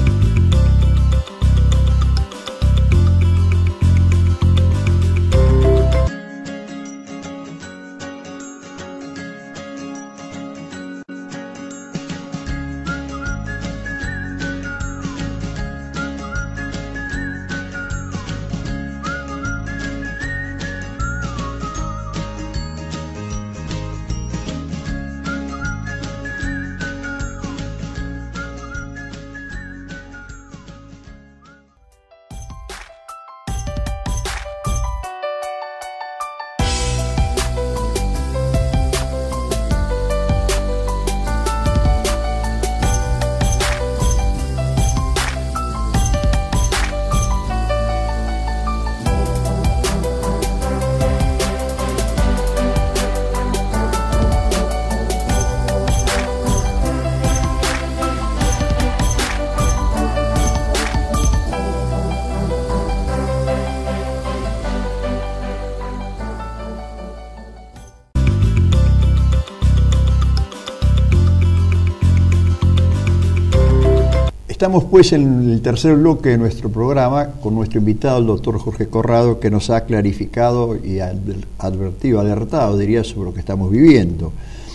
Estamos pues en el tercer bloque de nuestro programa con nuestro invitado, el doctor Jorge Corrado, que nos ha clarificado y advertido, alertado, diría, sobre lo que estamos viviendo.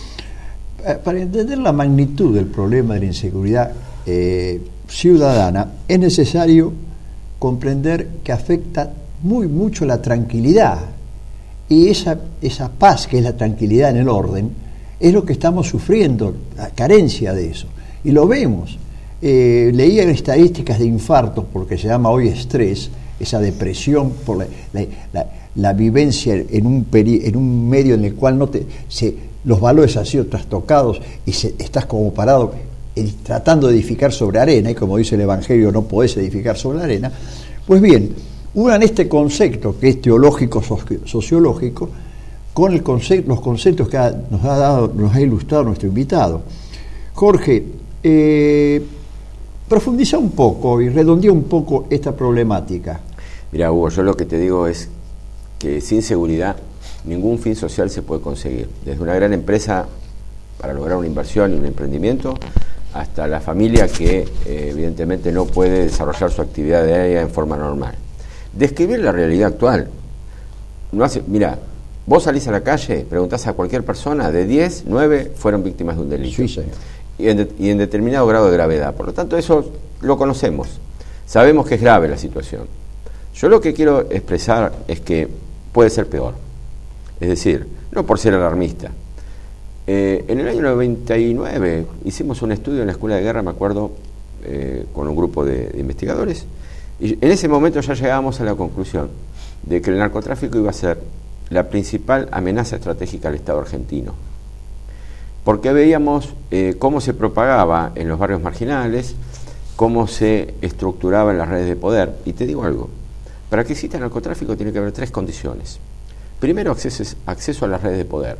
Para entender la magnitud del problema de la inseguridad eh, ciudadana, es necesario comprender que afecta muy mucho la tranquilidad, y esa, esa paz que es la tranquilidad en el orden es lo que estamos sufriendo, la carencia de eso, y lo vemos. Eh, leía estadísticas de infartos, porque se llama hoy estrés, esa depresión por la, la, la, la vivencia en un, peri, en un medio en el cual no te, se, los valores han sido trastocados y se, estás como parado eh, tratando de edificar sobre arena, y como dice el Evangelio, no podés edificar sobre la arena. Pues bien, unan este concepto que es teológico, sociológico, con el concepto, los conceptos que ha, nos ha dado, nos ha ilustrado nuestro invitado. Jorge, eh, profundiza un poco y redondea un poco esta problemática. Mira, Hugo, yo lo que te digo es que sin seguridad ningún fin social se puede conseguir. Desde una gran empresa para lograr una inversión y un emprendimiento, hasta la familia que eh, evidentemente no puede desarrollar su actividad diaria en forma normal. Describir la realidad actual. No hace, mira, vos salís a la calle, preguntás a cualquier persona, de diez, nueve fueron víctimas de un delito. Sí, señor. Y en, de, y en determinado grado de gravedad. Por lo tanto, eso lo conocemos. Sabemos que es grave la situación. Yo lo que quiero expresar es que puede ser peor. Es decir, no por ser alarmista. Eh, en el año noventa y nueve hicimos un estudio en la Escuela de Guerra, me acuerdo, eh, con un grupo de, de investigadores, y en ese momento ya llegábamos a la conclusión de que el narcotráfico iba a ser la principal amenaza estratégica al Estado argentino. Porque veíamos eh, cómo se propagaba en los barrios marginales, cómo se estructuraba en las redes de poder. Y te digo algo, para que exista el narcotráfico tiene que haber tres condiciones. Primero, acceso, acceso a las redes de poder.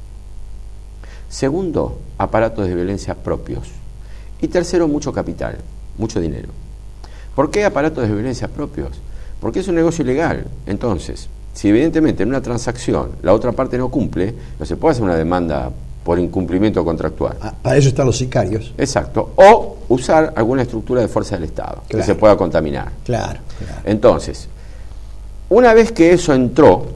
Segundo, aparatos de violencia propios. Y tercero, mucho capital, mucho dinero. ¿Por qué aparatos de violencia propios? Porque es un negocio ilegal. Entonces, si evidentemente en una transacción la otra parte no cumple, no se puede hacer una demanda por incumplimiento contractual. Ah, para eso están los sicarios. Exacto. O usar alguna estructura de fuerza del Estado, claro, que se pueda contaminar. Claro, claro. Entonces, una vez que eso entró,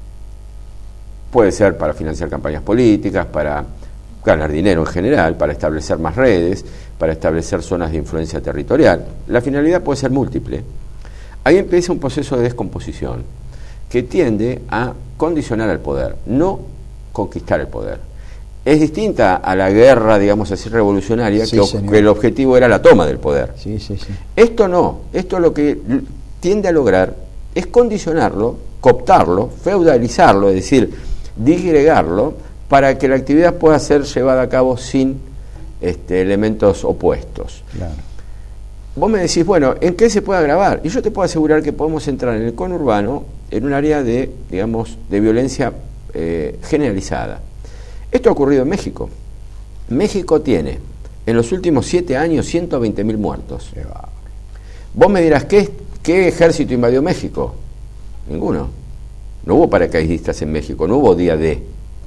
puede ser para financiar campañas políticas, para ganar dinero en general, para establecer más redes, para establecer zonas de influencia territorial. La finalidad puede ser múltiple. Ahí empieza un proceso de descomposición que tiende a condicionar el poder, no conquistar el poder. es distinta a la guerra, digamos así, revolucionaria, sí, que, que el objetivo era la toma del poder. Sí, sí, sí. Esto no, esto lo que tiende a lograr es condicionarlo, cooptarlo, feudalizarlo, es decir, disgregarlo, para que la actividad pueda ser llevada a cabo sin este, elementos opuestos. Claro. Vos me decís, bueno, ¿en qué se puede agravar? Y yo te puedo asegurar que podemos entrar en el conurbano en un área de, digamos, de violencia eh, generalizada. Esto ha ocurrido en México. México tiene, en los últimos siete años, ciento veinte mil muertos. Vos me dirás, ¿qué, ¿qué ejército invadió México? Ninguno. No hubo paracaidistas en México, no hubo día D.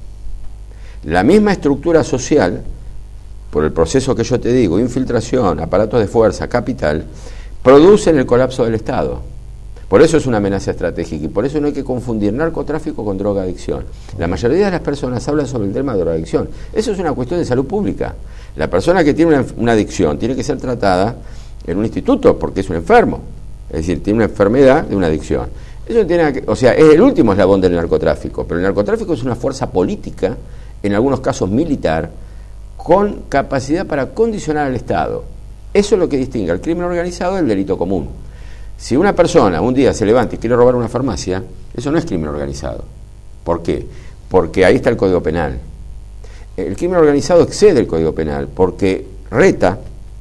La misma estructura social, por el proceso que yo te digo, infiltración, aparatos de fuerza, capital, producen el colapso del Estado. Por eso es una amenaza estratégica y por eso no hay que confundir narcotráfico con drogadicción. La mayoría de las personas hablan sobre el tema de drogadicción. Eso es una cuestión de salud pública. La persona que tiene una, una adicción tiene que ser tratada en un instituto porque es un enfermo. Es decir, tiene una enfermedad de una adicción. Eso tiene que, o sea, es el último eslabón del narcotráfico, pero el narcotráfico es una fuerza política, en algunos casos militar, con capacidad para condicionar al Estado. Eso es lo que distingue al crimen organizado del delito común. Si una persona un día se levanta y quiere robar una farmacia, eso no es crimen organizado. ¿Por qué? Porque ahí está el Código Penal. El crimen organizado excede el Código Penal porque reta,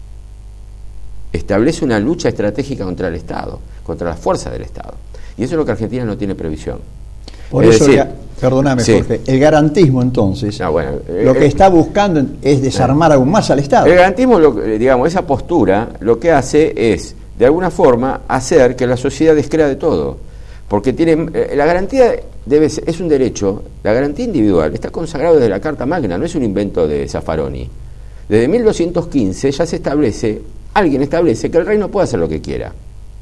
establece una lucha estratégica contra el Estado, contra las fuerzas del Estado. Y eso es lo que Argentina no tiene previsión. Por es eso, decir, perdóname, sí. Jorge, el garantismo entonces, no, bueno, lo eh, que está buscando es desarmar eh, aún más al Estado. El garantismo, lo, digamos, esa postura, lo que hace es, de alguna forma, hacer que la sociedad descrea de todo. Porque tiene, eh, la garantía debe ser, es un derecho, la garantía individual está consagrado desde la Carta Magna, no es un invento de Zaffaroni. Desde mil doscientos quince ya se establece, alguien establece que el rey no puede hacer lo que quiera.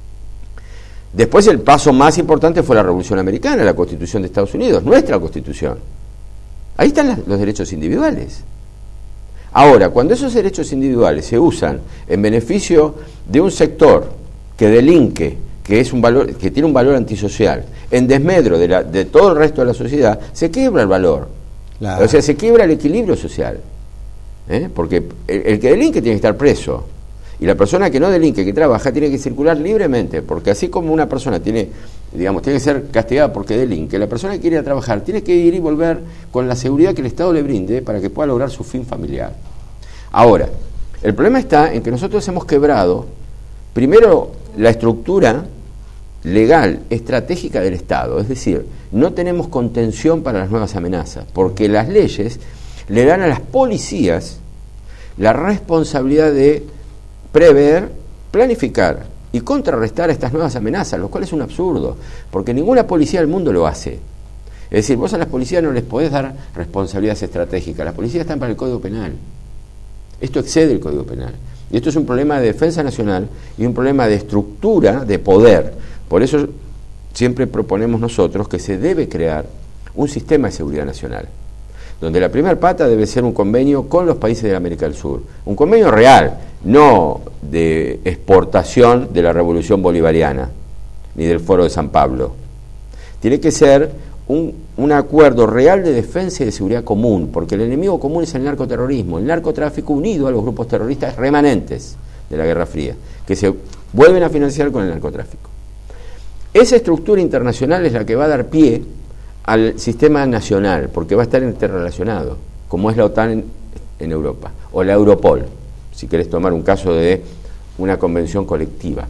Después el paso más importante fue la Revolución Americana, la Constitución de Estados Unidos, nuestra Constitución. Ahí están las, los derechos individuales. Ahora, cuando esos derechos individuales se usan en beneficio de un sector que delinque, que es un valor, que tiene un valor antisocial, en desmedro de, la, de todo el resto de la sociedad, se quiebra el valor. Claro. O sea, se quiebra el equilibrio social. ¿Eh? Porque el, el que delinque tiene que estar preso. Y la persona que no delinque, que trabaja, tiene que circular libremente, porque así como una persona tiene, digamos, tiene que ser castigada porque delinque, la persona que quiere ir a trabajar tiene que ir y volver con la seguridad que el Estado le brinde para que pueda lograr su fin familiar. Ahora, el problema está en que nosotros hemos quebrado, primero, la estructura legal, estratégica del Estado, es decir, no tenemos contención para las nuevas amenazas, porque las leyes le dan a las policías la responsabilidad de prever, planificar y contrarrestar estas nuevas amenazas, lo cual es un absurdo, porque ninguna policía del mundo lo hace. Es decir, vos a las policías no les podés dar responsabilidades estratégicas, las policías están para el Código Penal. Esto excede el Código Penal. Y esto es un problema de defensa nacional y un problema de estructura de poder. Por eso siempre proponemos nosotros que se debe crear un sistema de seguridad nacional, donde la primera pata debe ser un convenio con los países de América del Sur, un convenio real, no de exportación de la Revolución Bolivariana, ni del Foro de San Pablo. Tiene que ser un, un acuerdo real de defensa y de seguridad común, porque el enemigo común es el narcoterrorismo, el narcotráfico unido a los grupos terroristas remanentes de la Guerra Fría, que se vuelven a financiar con el narcotráfico. Esa estructura internacional es la que va a dar pie al sistema nacional, porque va a estar interrelacionado, como es la OTAN en, en Europa, o la Europol, si querés tomar un caso de una convención colectiva.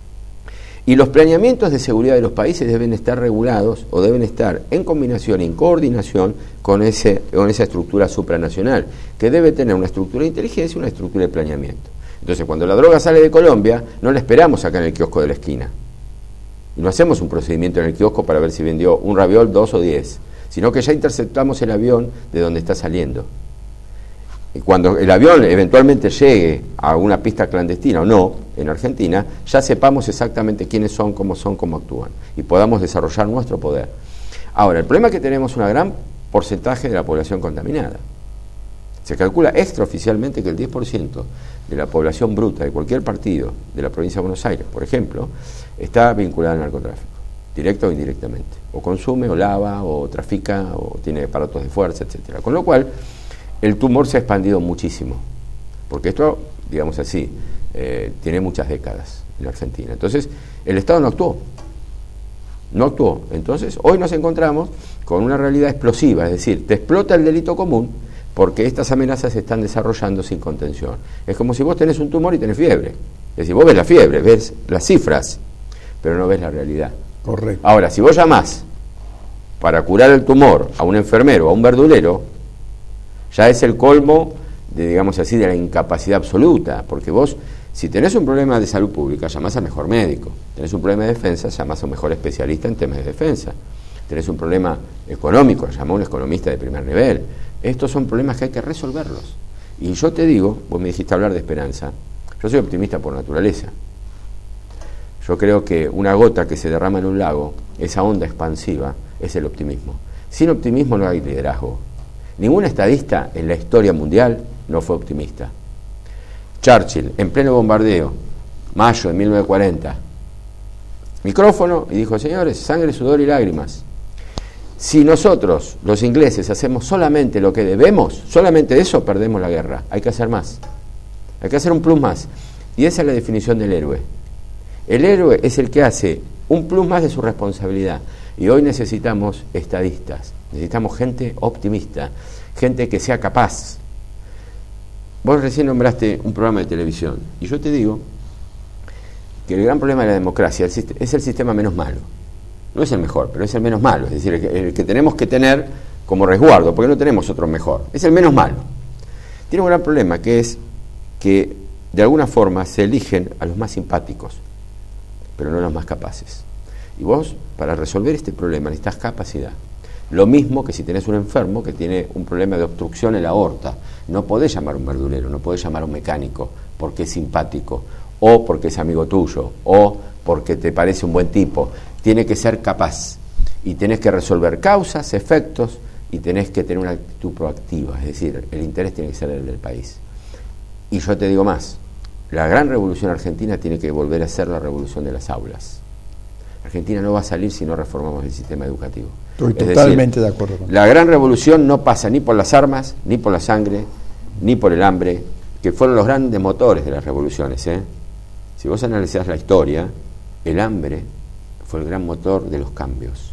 Y los planeamientos de seguridad de los países deben estar regulados o deben estar en combinación, en coordinación con, ese, con esa estructura supranacional, que debe tener una estructura de inteligencia y una estructura de planeamiento. Entonces, cuando la droga sale de Colombia, no la esperamos acá en el kiosco de la esquina. Y no hacemos un procedimiento en el kiosco para ver si vendió un raviol, dos o diez, sino que ya interceptamos el avión de donde está saliendo. Y cuando el avión eventualmente llegue a una pista clandestina o no, en Argentina, ya sepamos exactamente quiénes son, cómo son, cómo actúan, y podamos desarrollar nuestro poder. Ahora, el problema es que tenemos un gran porcentaje de la población contaminada. Se calcula extraoficialmente que el diez por ciento de la población bruta de cualquier partido de la provincia de Buenos Aires, por ejemplo, está vinculada al narcotráfico, directa o indirectamente. O consume, o lava, o trafica, o tiene aparatos de fuerza, etcétera. Con lo cual, el tumor se ha expandido muchísimo, porque esto, digamos así, eh, tiene muchas décadas en Argentina. Entonces, el Estado no actuó, no actuó. Entonces, hoy nos encontramos con una realidad explosiva, es decir, te explota el delito común porque estas amenazas se están desarrollando sin contención. Es como si vos tenés un tumor y tenés fiebre. Es decir, vos ves la fiebre, ves las cifras, pero no ves la realidad. Correcto. Ahora, si vos llamás para curar el tumor a un enfermero o a un verdulero, ya es el colmo de, digamos así, de la incapacidad absoluta, porque vos, si tenés un problema de salud pública, llamás al mejor médico. Tenés un problema de defensa, llamás a un mejor especialista en temas de defensa. Tenés un problema económico, llamá a un economista de primer nivel. Estos son problemas que hay que resolverlos. Y yo te digo, vos me dijiste hablar de esperanza, yo soy optimista por naturaleza. Yo creo que una gota que se derrama en un lago, esa onda expansiva, es el optimismo. Sin optimismo no hay liderazgo. Ningún estadista en la historia mundial no fue optimista. Churchill, en pleno bombardeo, mayo de mil novecientos cuarenta, micrófono y dijo: señores, sangre, sudor y lágrimas. Si nosotros, los ingleses, hacemos solamente lo que debemos, solamente eso, perdemos la guerra. Hay que hacer más. Hay que hacer un plus más. Y esa es la definición del héroe. El héroe es el que hace un plus más de su responsabilidad. Y hoy necesitamos estadistas, necesitamos gente optimista, gente que sea capaz. Vos recién nombraste un programa de televisión, y yo te digo que el gran problema de la democracia es el sistema menos malo. No es el mejor, pero es el menos malo, es decir, el que, el que tenemos que tener como resguardo, porque no tenemos otro mejor. Es el menos malo. Tiene un gran problema, que es que de alguna forma se eligen a los más simpáticos, pero no a los más capaces. Y vos, para resolver este problema, necesitas capacidad. Lo mismo que si tenés un enfermo que tiene un problema de obstrucción en la aorta. No podés llamar a un verdulero, no podés llamar a un mecánico porque es simpático, o porque es amigo tuyo, o porque te parece un buen tipo. Tiene que ser capaz, y tenés que resolver causas, efectos, y tenés que tener una actitud proactiva, es decir, el interés tiene que ser el del país. Y yo te digo más, la gran revolución argentina tiene que volver a ser la revolución de las aulas. Argentina no va a salir si no reformamos el sistema educativo. Estoy es totalmente decir, de acuerdo con la gran revolución no pasa ni por las armas, ni por la sangre, ni por el hambre, que fueron los grandes motores de las revoluciones, ¿eh? Si vos analizás la historia, el hambre fue el gran motor de los cambios.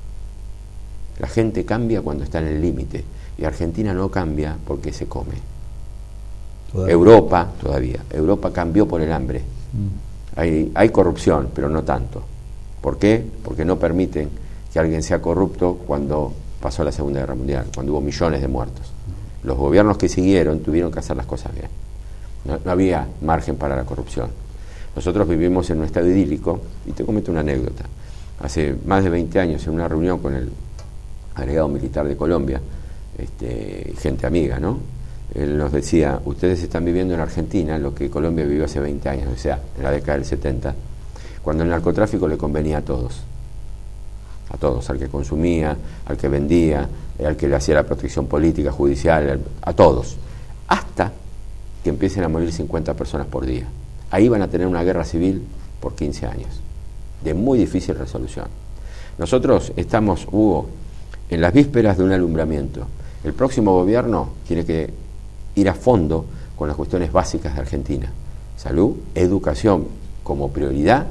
La gente cambia cuando está en el límite, y Argentina no cambia porque se come. Todavía. Europa, todavía, Europa cambió por el hambre. Mm. Hay, hay corrupción, pero no tanto. ¿Por qué? Porque no permiten que alguien sea corrupto cuando pasó la Segunda Guerra Mundial, cuando hubo millones de muertos. Los gobiernos que siguieron tuvieron que hacer las cosas bien. No, no había margen para la corrupción. Nosotros vivimos en un estado idílico, y te comento una anécdota. Hace más de veinte años, en una reunión con el agregado militar de Colombia, este, gente amiga, ¿no? Él nos decía: ustedes están viviendo en Argentina lo que Colombia vivió hace veinte años, o sea, en la década del setenta, cuando el narcotráfico le convenía a todos. A todos, al que consumía, al que vendía, al que le hacía la protección política, judicial, a todos. Hasta que empiecen a morir cincuenta personas por día. Ahí van a tener una guerra civil por quince años, de muy difícil resolución. Nosotros estamos, Hugo, en las vísperas de un alumbramiento. El próximo gobierno tiene que ir a fondo con las cuestiones básicas de Argentina. Salud, educación como prioridad,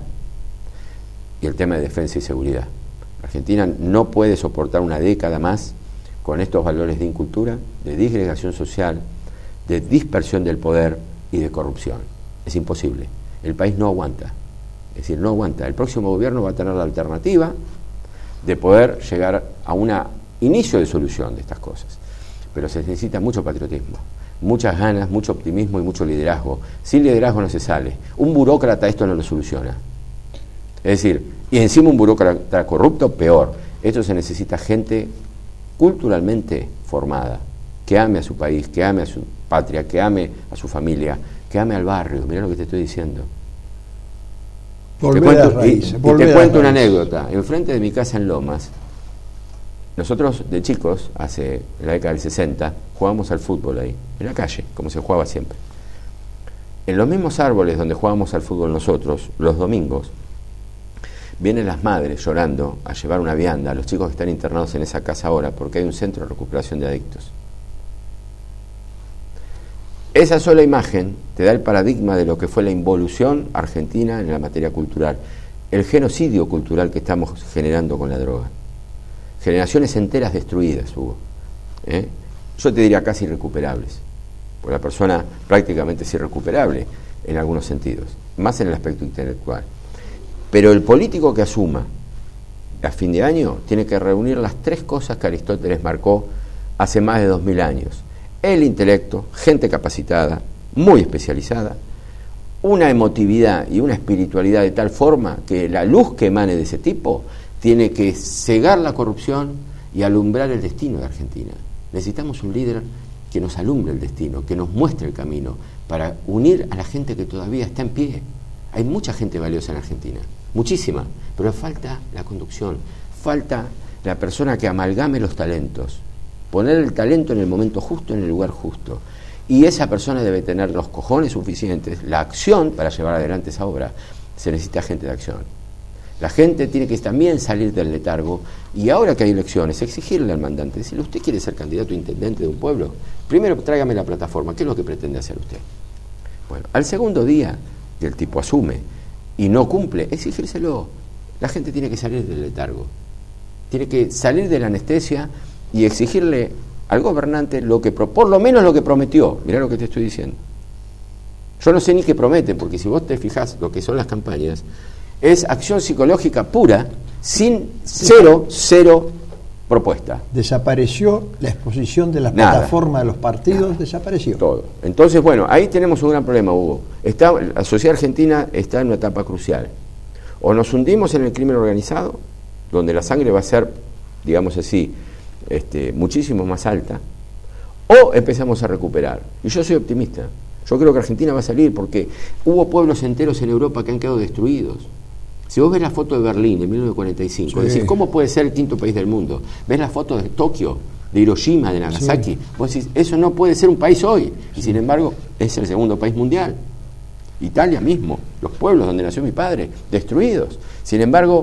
y el tema de defensa y seguridad. Argentina no puede soportar una década más con estos valores de incultura, de disgregación social, de dispersión del poder y de corrupción. Es imposible. El país no aguanta. Es decir, no aguanta. El próximo gobierno va a tener la alternativa de poder llegar a un inicio de solución de estas cosas. Pero se necesita mucho patriotismo, muchas ganas, mucho optimismo y mucho liderazgo. Sin liderazgo no se sale. Un burócrata esto no lo soluciona. Es decir, y encima un burócrata corrupto, peor. Esto se necesita gente culturalmente formada, que ame a su país, que ame a su patria, que ame a su familia, que ame al barrio. Mirá lo que te estoy diciendo. Volver te cuento, a las raíces, y, y volver te a cuento las una raíces. anécdota. Enfrente de mi casa en Lomas, nosotros de chicos, hace en la década del sesenta, jugábamos al fútbol ahí, en la calle, como se jugaba siempre. En los mismos árboles donde jugábamos al fútbol nosotros, los domingos, vienen las madres llorando a llevar una vianda a los chicos que están internados en esa casa ahora, porque hay un centro de recuperación de adictos. Esa sola imagen te da el paradigma de lo que fue la involución argentina en la materia cultural, el genocidio cultural que estamos generando con la droga. Generaciones enteras destruidas hubo. ¿eh? Yo te diría casi irrecuperables, porque la persona prácticamente es irrecuperable en algunos sentidos, más en el aspecto intelectual. Pero el político que asuma a fin de año tiene que reunir las tres cosas que Aristóteles marcó hace más de dos mil años. El intelecto, gente capacitada, muy especializada, una emotividad y una espiritualidad de tal forma que la luz que emane de ese tipo tiene que cegar la corrupción y alumbrar el destino de Argentina. Necesitamos un líder que nos alumbre el destino, que nos muestre el camino, para unir a la gente que todavía está en pie. Hay mucha gente valiosa en Argentina, muchísima, pero falta la conducción, falta la persona que amalgame los talentos, poner el talento en el momento justo, en el lugar justo. Y esa persona debe tener los cojones suficientes, la acción para llevar adelante esa obra. Se necesita gente de acción. La gente tiene que también salir del letargo y ahora que hay elecciones, exigirle al mandante, decirle, usted quiere ser candidato a intendente de un pueblo, primero tráigame la plataforma, ¿qué es lo que pretende hacer usted? Bueno, al segundo día que el tipo asume y no cumple, exigírselo. La gente tiene que salir del letargo, tiene que salir de la anestesia y exigirle al gobernante lo que por lo menos lo que prometió. Mirá lo que te estoy diciendo. Yo no sé ni qué promete, porque si vos te fijás lo que son las campañas, es acción psicológica pura, sin cero, cero propuesta. Desapareció la exposición de la Nada. plataforma de los partidos, Nada. desapareció. Todo. Entonces, bueno, ahí tenemos un gran problema, Hugo. Está, la sociedad argentina está en una etapa crucial. O nos hundimos en el crimen organizado, donde la sangre va a ser, digamos así, este, muchísimo más alta, o empezamos a recuperar. Y yo soy optimista. Yo creo que Argentina va a salir porque hubo pueblos enteros en Europa que han quedado destruidos. Si vos ves la foto de Berlín en mil novecientos cuarenta y cinco, sí. decís, ¿cómo puede ser el quinto país del mundo? Ves la foto de Tokio, de Hiroshima, de Nagasaki, sí. vos decís, eso no puede ser un país hoy. Y sin embargo, es el segundo país mundial. Italia mismo, los pueblos donde nació mi padre, destruidos. Sin embargo,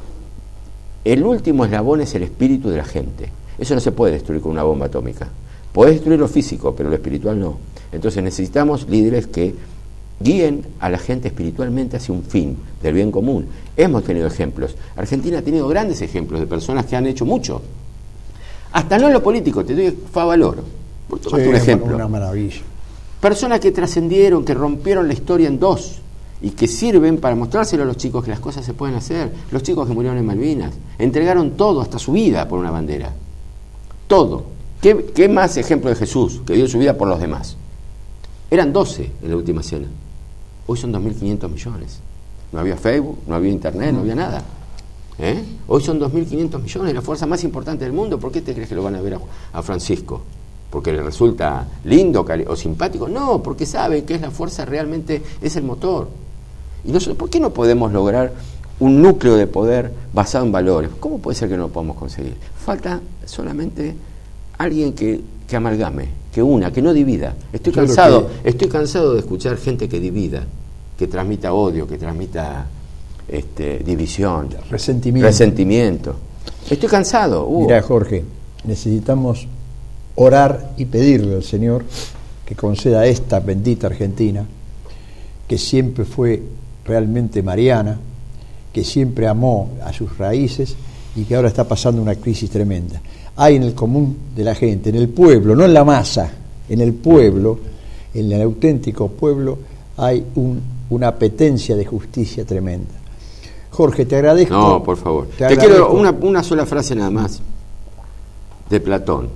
el último eslabón es el espíritu de la gente. Eso no se puede destruir con una bomba atómica. Podés destruir lo físico, pero lo espiritual no. Entonces necesitamos líderes que guíen a la gente espiritualmente hacia un fin del bien común. Hemos tenido ejemplos. Argentina ha tenido grandes ejemplos de personas que han hecho mucho. Hasta no en lo político, te doy Favaloro. Por tomarte sí, un ejemplo. Una maravilla. Personas que trascendieron, que rompieron la historia en dos y que sirven para mostrárselo a los chicos que las cosas se pueden hacer. Los chicos que murieron en Malvinas entregaron todo, hasta su vida, por una bandera. Todo. ¿Qué, qué más ejemplo de Jesús, que dio su vida por los demás? Eran doce en la última cena. Hoy son dos mil quinientos millones. No había Facebook, no había internet, no había nada. ¿Eh? Hoy son dos mil quinientos millones, la fuerza más importante del mundo. ¿Por qué te crees que lo van a ver a, a Francisco? ¿Porque le resulta lindo o simpático? No, porque sabe que es la fuerza realmente, es el motor. Y nosotros, ¿por qué no podemos lograr un núcleo de poder basado en valores? ¿Cómo puede ser que no lo podamos conseguir? Falta solamente alguien que, que amalgame, que una, que no divida. Estoy Yo cansado, que... estoy cansado de escuchar gente que divida, que transmita odio, que transmita este, división, resentimiento. resentimiento. Estoy cansado. Uh. Mirá, Jorge, necesitamos orar y pedirle al Señor que conceda a esta bendita Argentina, que siempre fue realmente mariana, que siempre amó a sus raíces y que ahora está pasando una crisis tremenda. Hay en el común de la gente, en el pueblo, no en la masa, en el pueblo, en el auténtico pueblo, hay un, una apetencia de justicia tremenda. Jorge, te agradezco. No, por favor. Te, te quiero una, una sola frase nada más de Platón.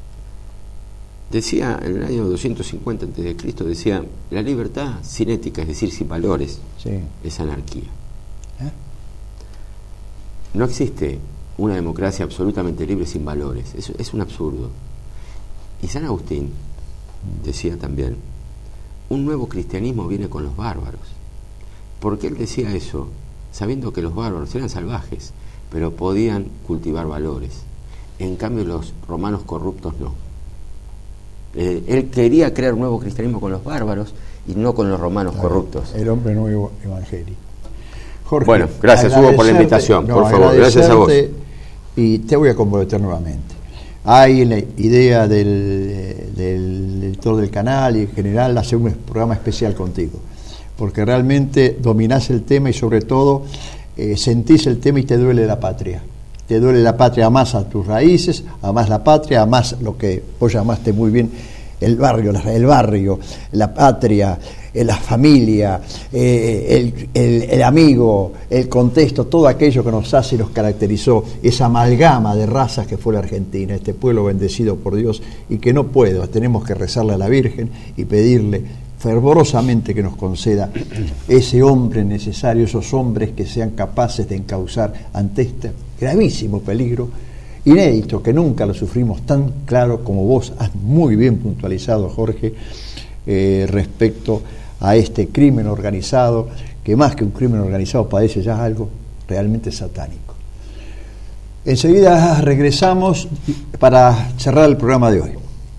Decía, en el año doscientos cincuenta antes de Cristo, decía, la libertad sin ética, es decir, sin valores, sí. es anarquía. ¿Eh? No existe una democracia absolutamente libre sin valores. Es, es un absurdo. Y San Agustín decía también, un nuevo cristianismo viene con los bárbaros. Porque él decía eso, sabiendo que los bárbaros eran salvajes, pero podían cultivar valores. En cambio, los romanos corruptos no. Eh, él quería crear un nuevo cristianismo con los bárbaros y no con los romanos ver, corruptos. El hombre nuevo evangélico. Jorge, bueno, gracias Hugo por la invitación, no, por favor, gracias a vos. Y te voy a comprometer nuevamente. Hay la idea del, del editor del canal y en general hacer un programa especial contigo, porque realmente dominás el tema y sobre todo eh, sentís el tema y te duele la patria. Te duele la patria, amás a tus raíces, amás la patria, amás lo que vos llamaste muy bien el barrio, el barrio, la patria, la familia, eh, el, el, el amigo, el contexto, todo aquello que nos hace y nos caracterizó, esa amalgama de razas que fue la Argentina, este pueblo bendecido por Dios y que no puedo, tenemos que rezarle a la Virgen y pedirle fervorosamente que nos conceda ese hombre necesario, esos hombres que sean capaces de encauzar ante este gravísimo peligro, inédito, que nunca lo sufrimos tan claro como vos has muy bien puntualizado, Jorge, eh, respecto a este crimen organizado, que más que un crimen organizado parece ya algo realmente satánico. Enseguida regresamos para cerrar el programa de hoy.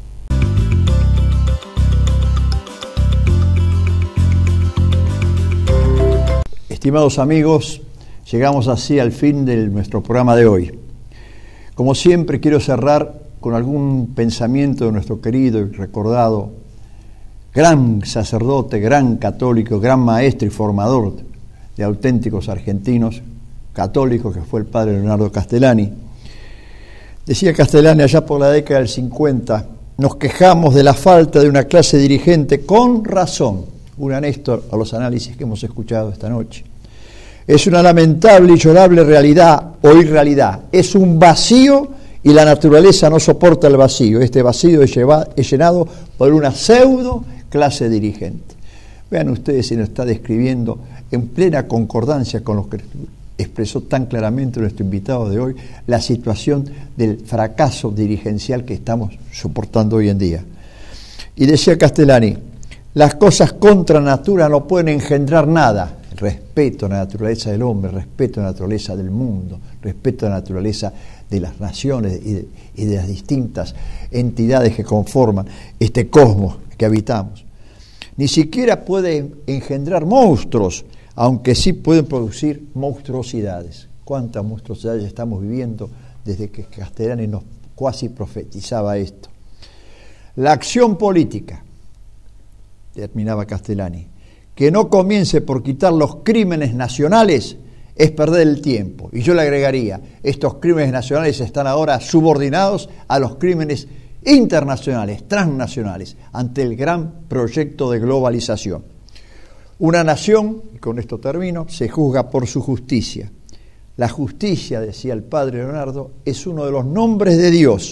Estimados amigos, llegamos así al fin de nuestro programa de hoy. Como siempre, quiero cerrar con algún pensamiento de nuestro querido y recordado gran sacerdote, gran católico, gran maestro y formador de auténticos argentinos católicos, que fue el padre Leonardo Castellani. Decía Castellani allá por la década del cincuenta, nos quejamos de la falta de una clase dirigente con razón, un anexo a los análisis que hemos escuchado esta noche. Es una lamentable y llorable realidad o irrealidad, es un vacío y la naturaleza no soporta el vacío. Este vacío es, lleva, es llenado por una pseudo clase dirigente. Vean ustedes si nos está describiendo en plena concordancia con lo que expresó tan claramente nuestro invitado de hoy, la situación del fracaso dirigencial que estamos soportando hoy en día. Y decía Castellani, las cosas contra natura no pueden engendrar nada. Respeto a la naturaleza del hombre, respeto a la naturaleza del mundo, respeto a la naturaleza de las naciones y de, y de las distintas entidades que conforman este cosmos que habitamos. Ni siquiera puede engendrar monstruos, aunque sí pueden producir monstruosidades. ¿Cuántas monstruosidades estamos viviendo desde que Castellani nos cuasi profetizaba esto? La acción política, terminaba Castellani, que no comience por quitar los crímenes nacionales es perder el tiempo. Y yo le agregaría, estos crímenes nacionales están ahora subordinados a los crímenes internacionales, transnacionales, ante el gran proyecto de globalización. Una nación, y con esto termino, se juzga por su justicia. La justicia, decía el padre Leonardo, es uno de los nombres de Dios,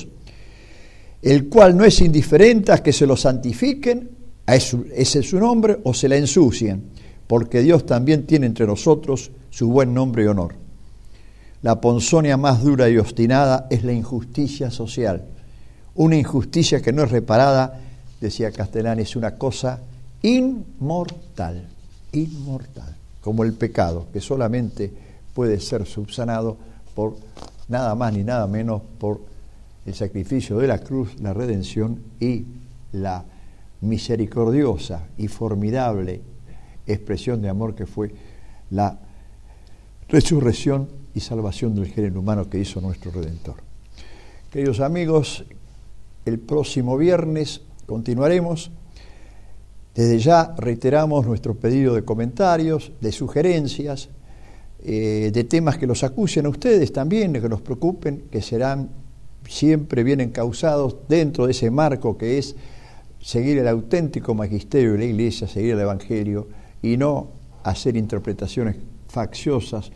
el cual no es indiferente a que se lo santifiquen, ese es su nombre, o se la ensucien, porque Dios también tiene entre nosotros su buen nombre y honor. La ponzoña más dura y obstinada es la injusticia social. Una injusticia que no es reparada, decía Castellani, es una cosa inmortal, inmortal, como el pecado, que solamente puede ser subsanado por nada más ni nada menos por el sacrificio de la cruz, la redención y la misericordiosa y formidable expresión de amor que fue la resurrección y salvación del género humano que hizo nuestro Redentor. Queridos amigos, el próximo viernes continuaremos. Desde ya reiteramos nuestro pedido de comentarios, de sugerencias, eh, de temas que los acusen a ustedes también, que nos preocupen, que serán siempre bien encausados dentro de ese marco que es seguir el auténtico magisterio de la Iglesia, seguir el Evangelio y no hacer interpretaciones facciosas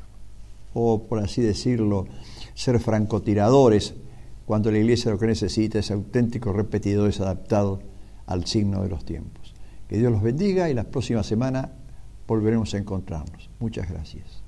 o, por así decirlo, ser francotiradores cuando la Iglesia lo que necesita es auténticos repetidores adaptados al signo de los tiempos. Que Dios los bendiga y la próxima semana volveremos a encontrarnos. Muchas gracias.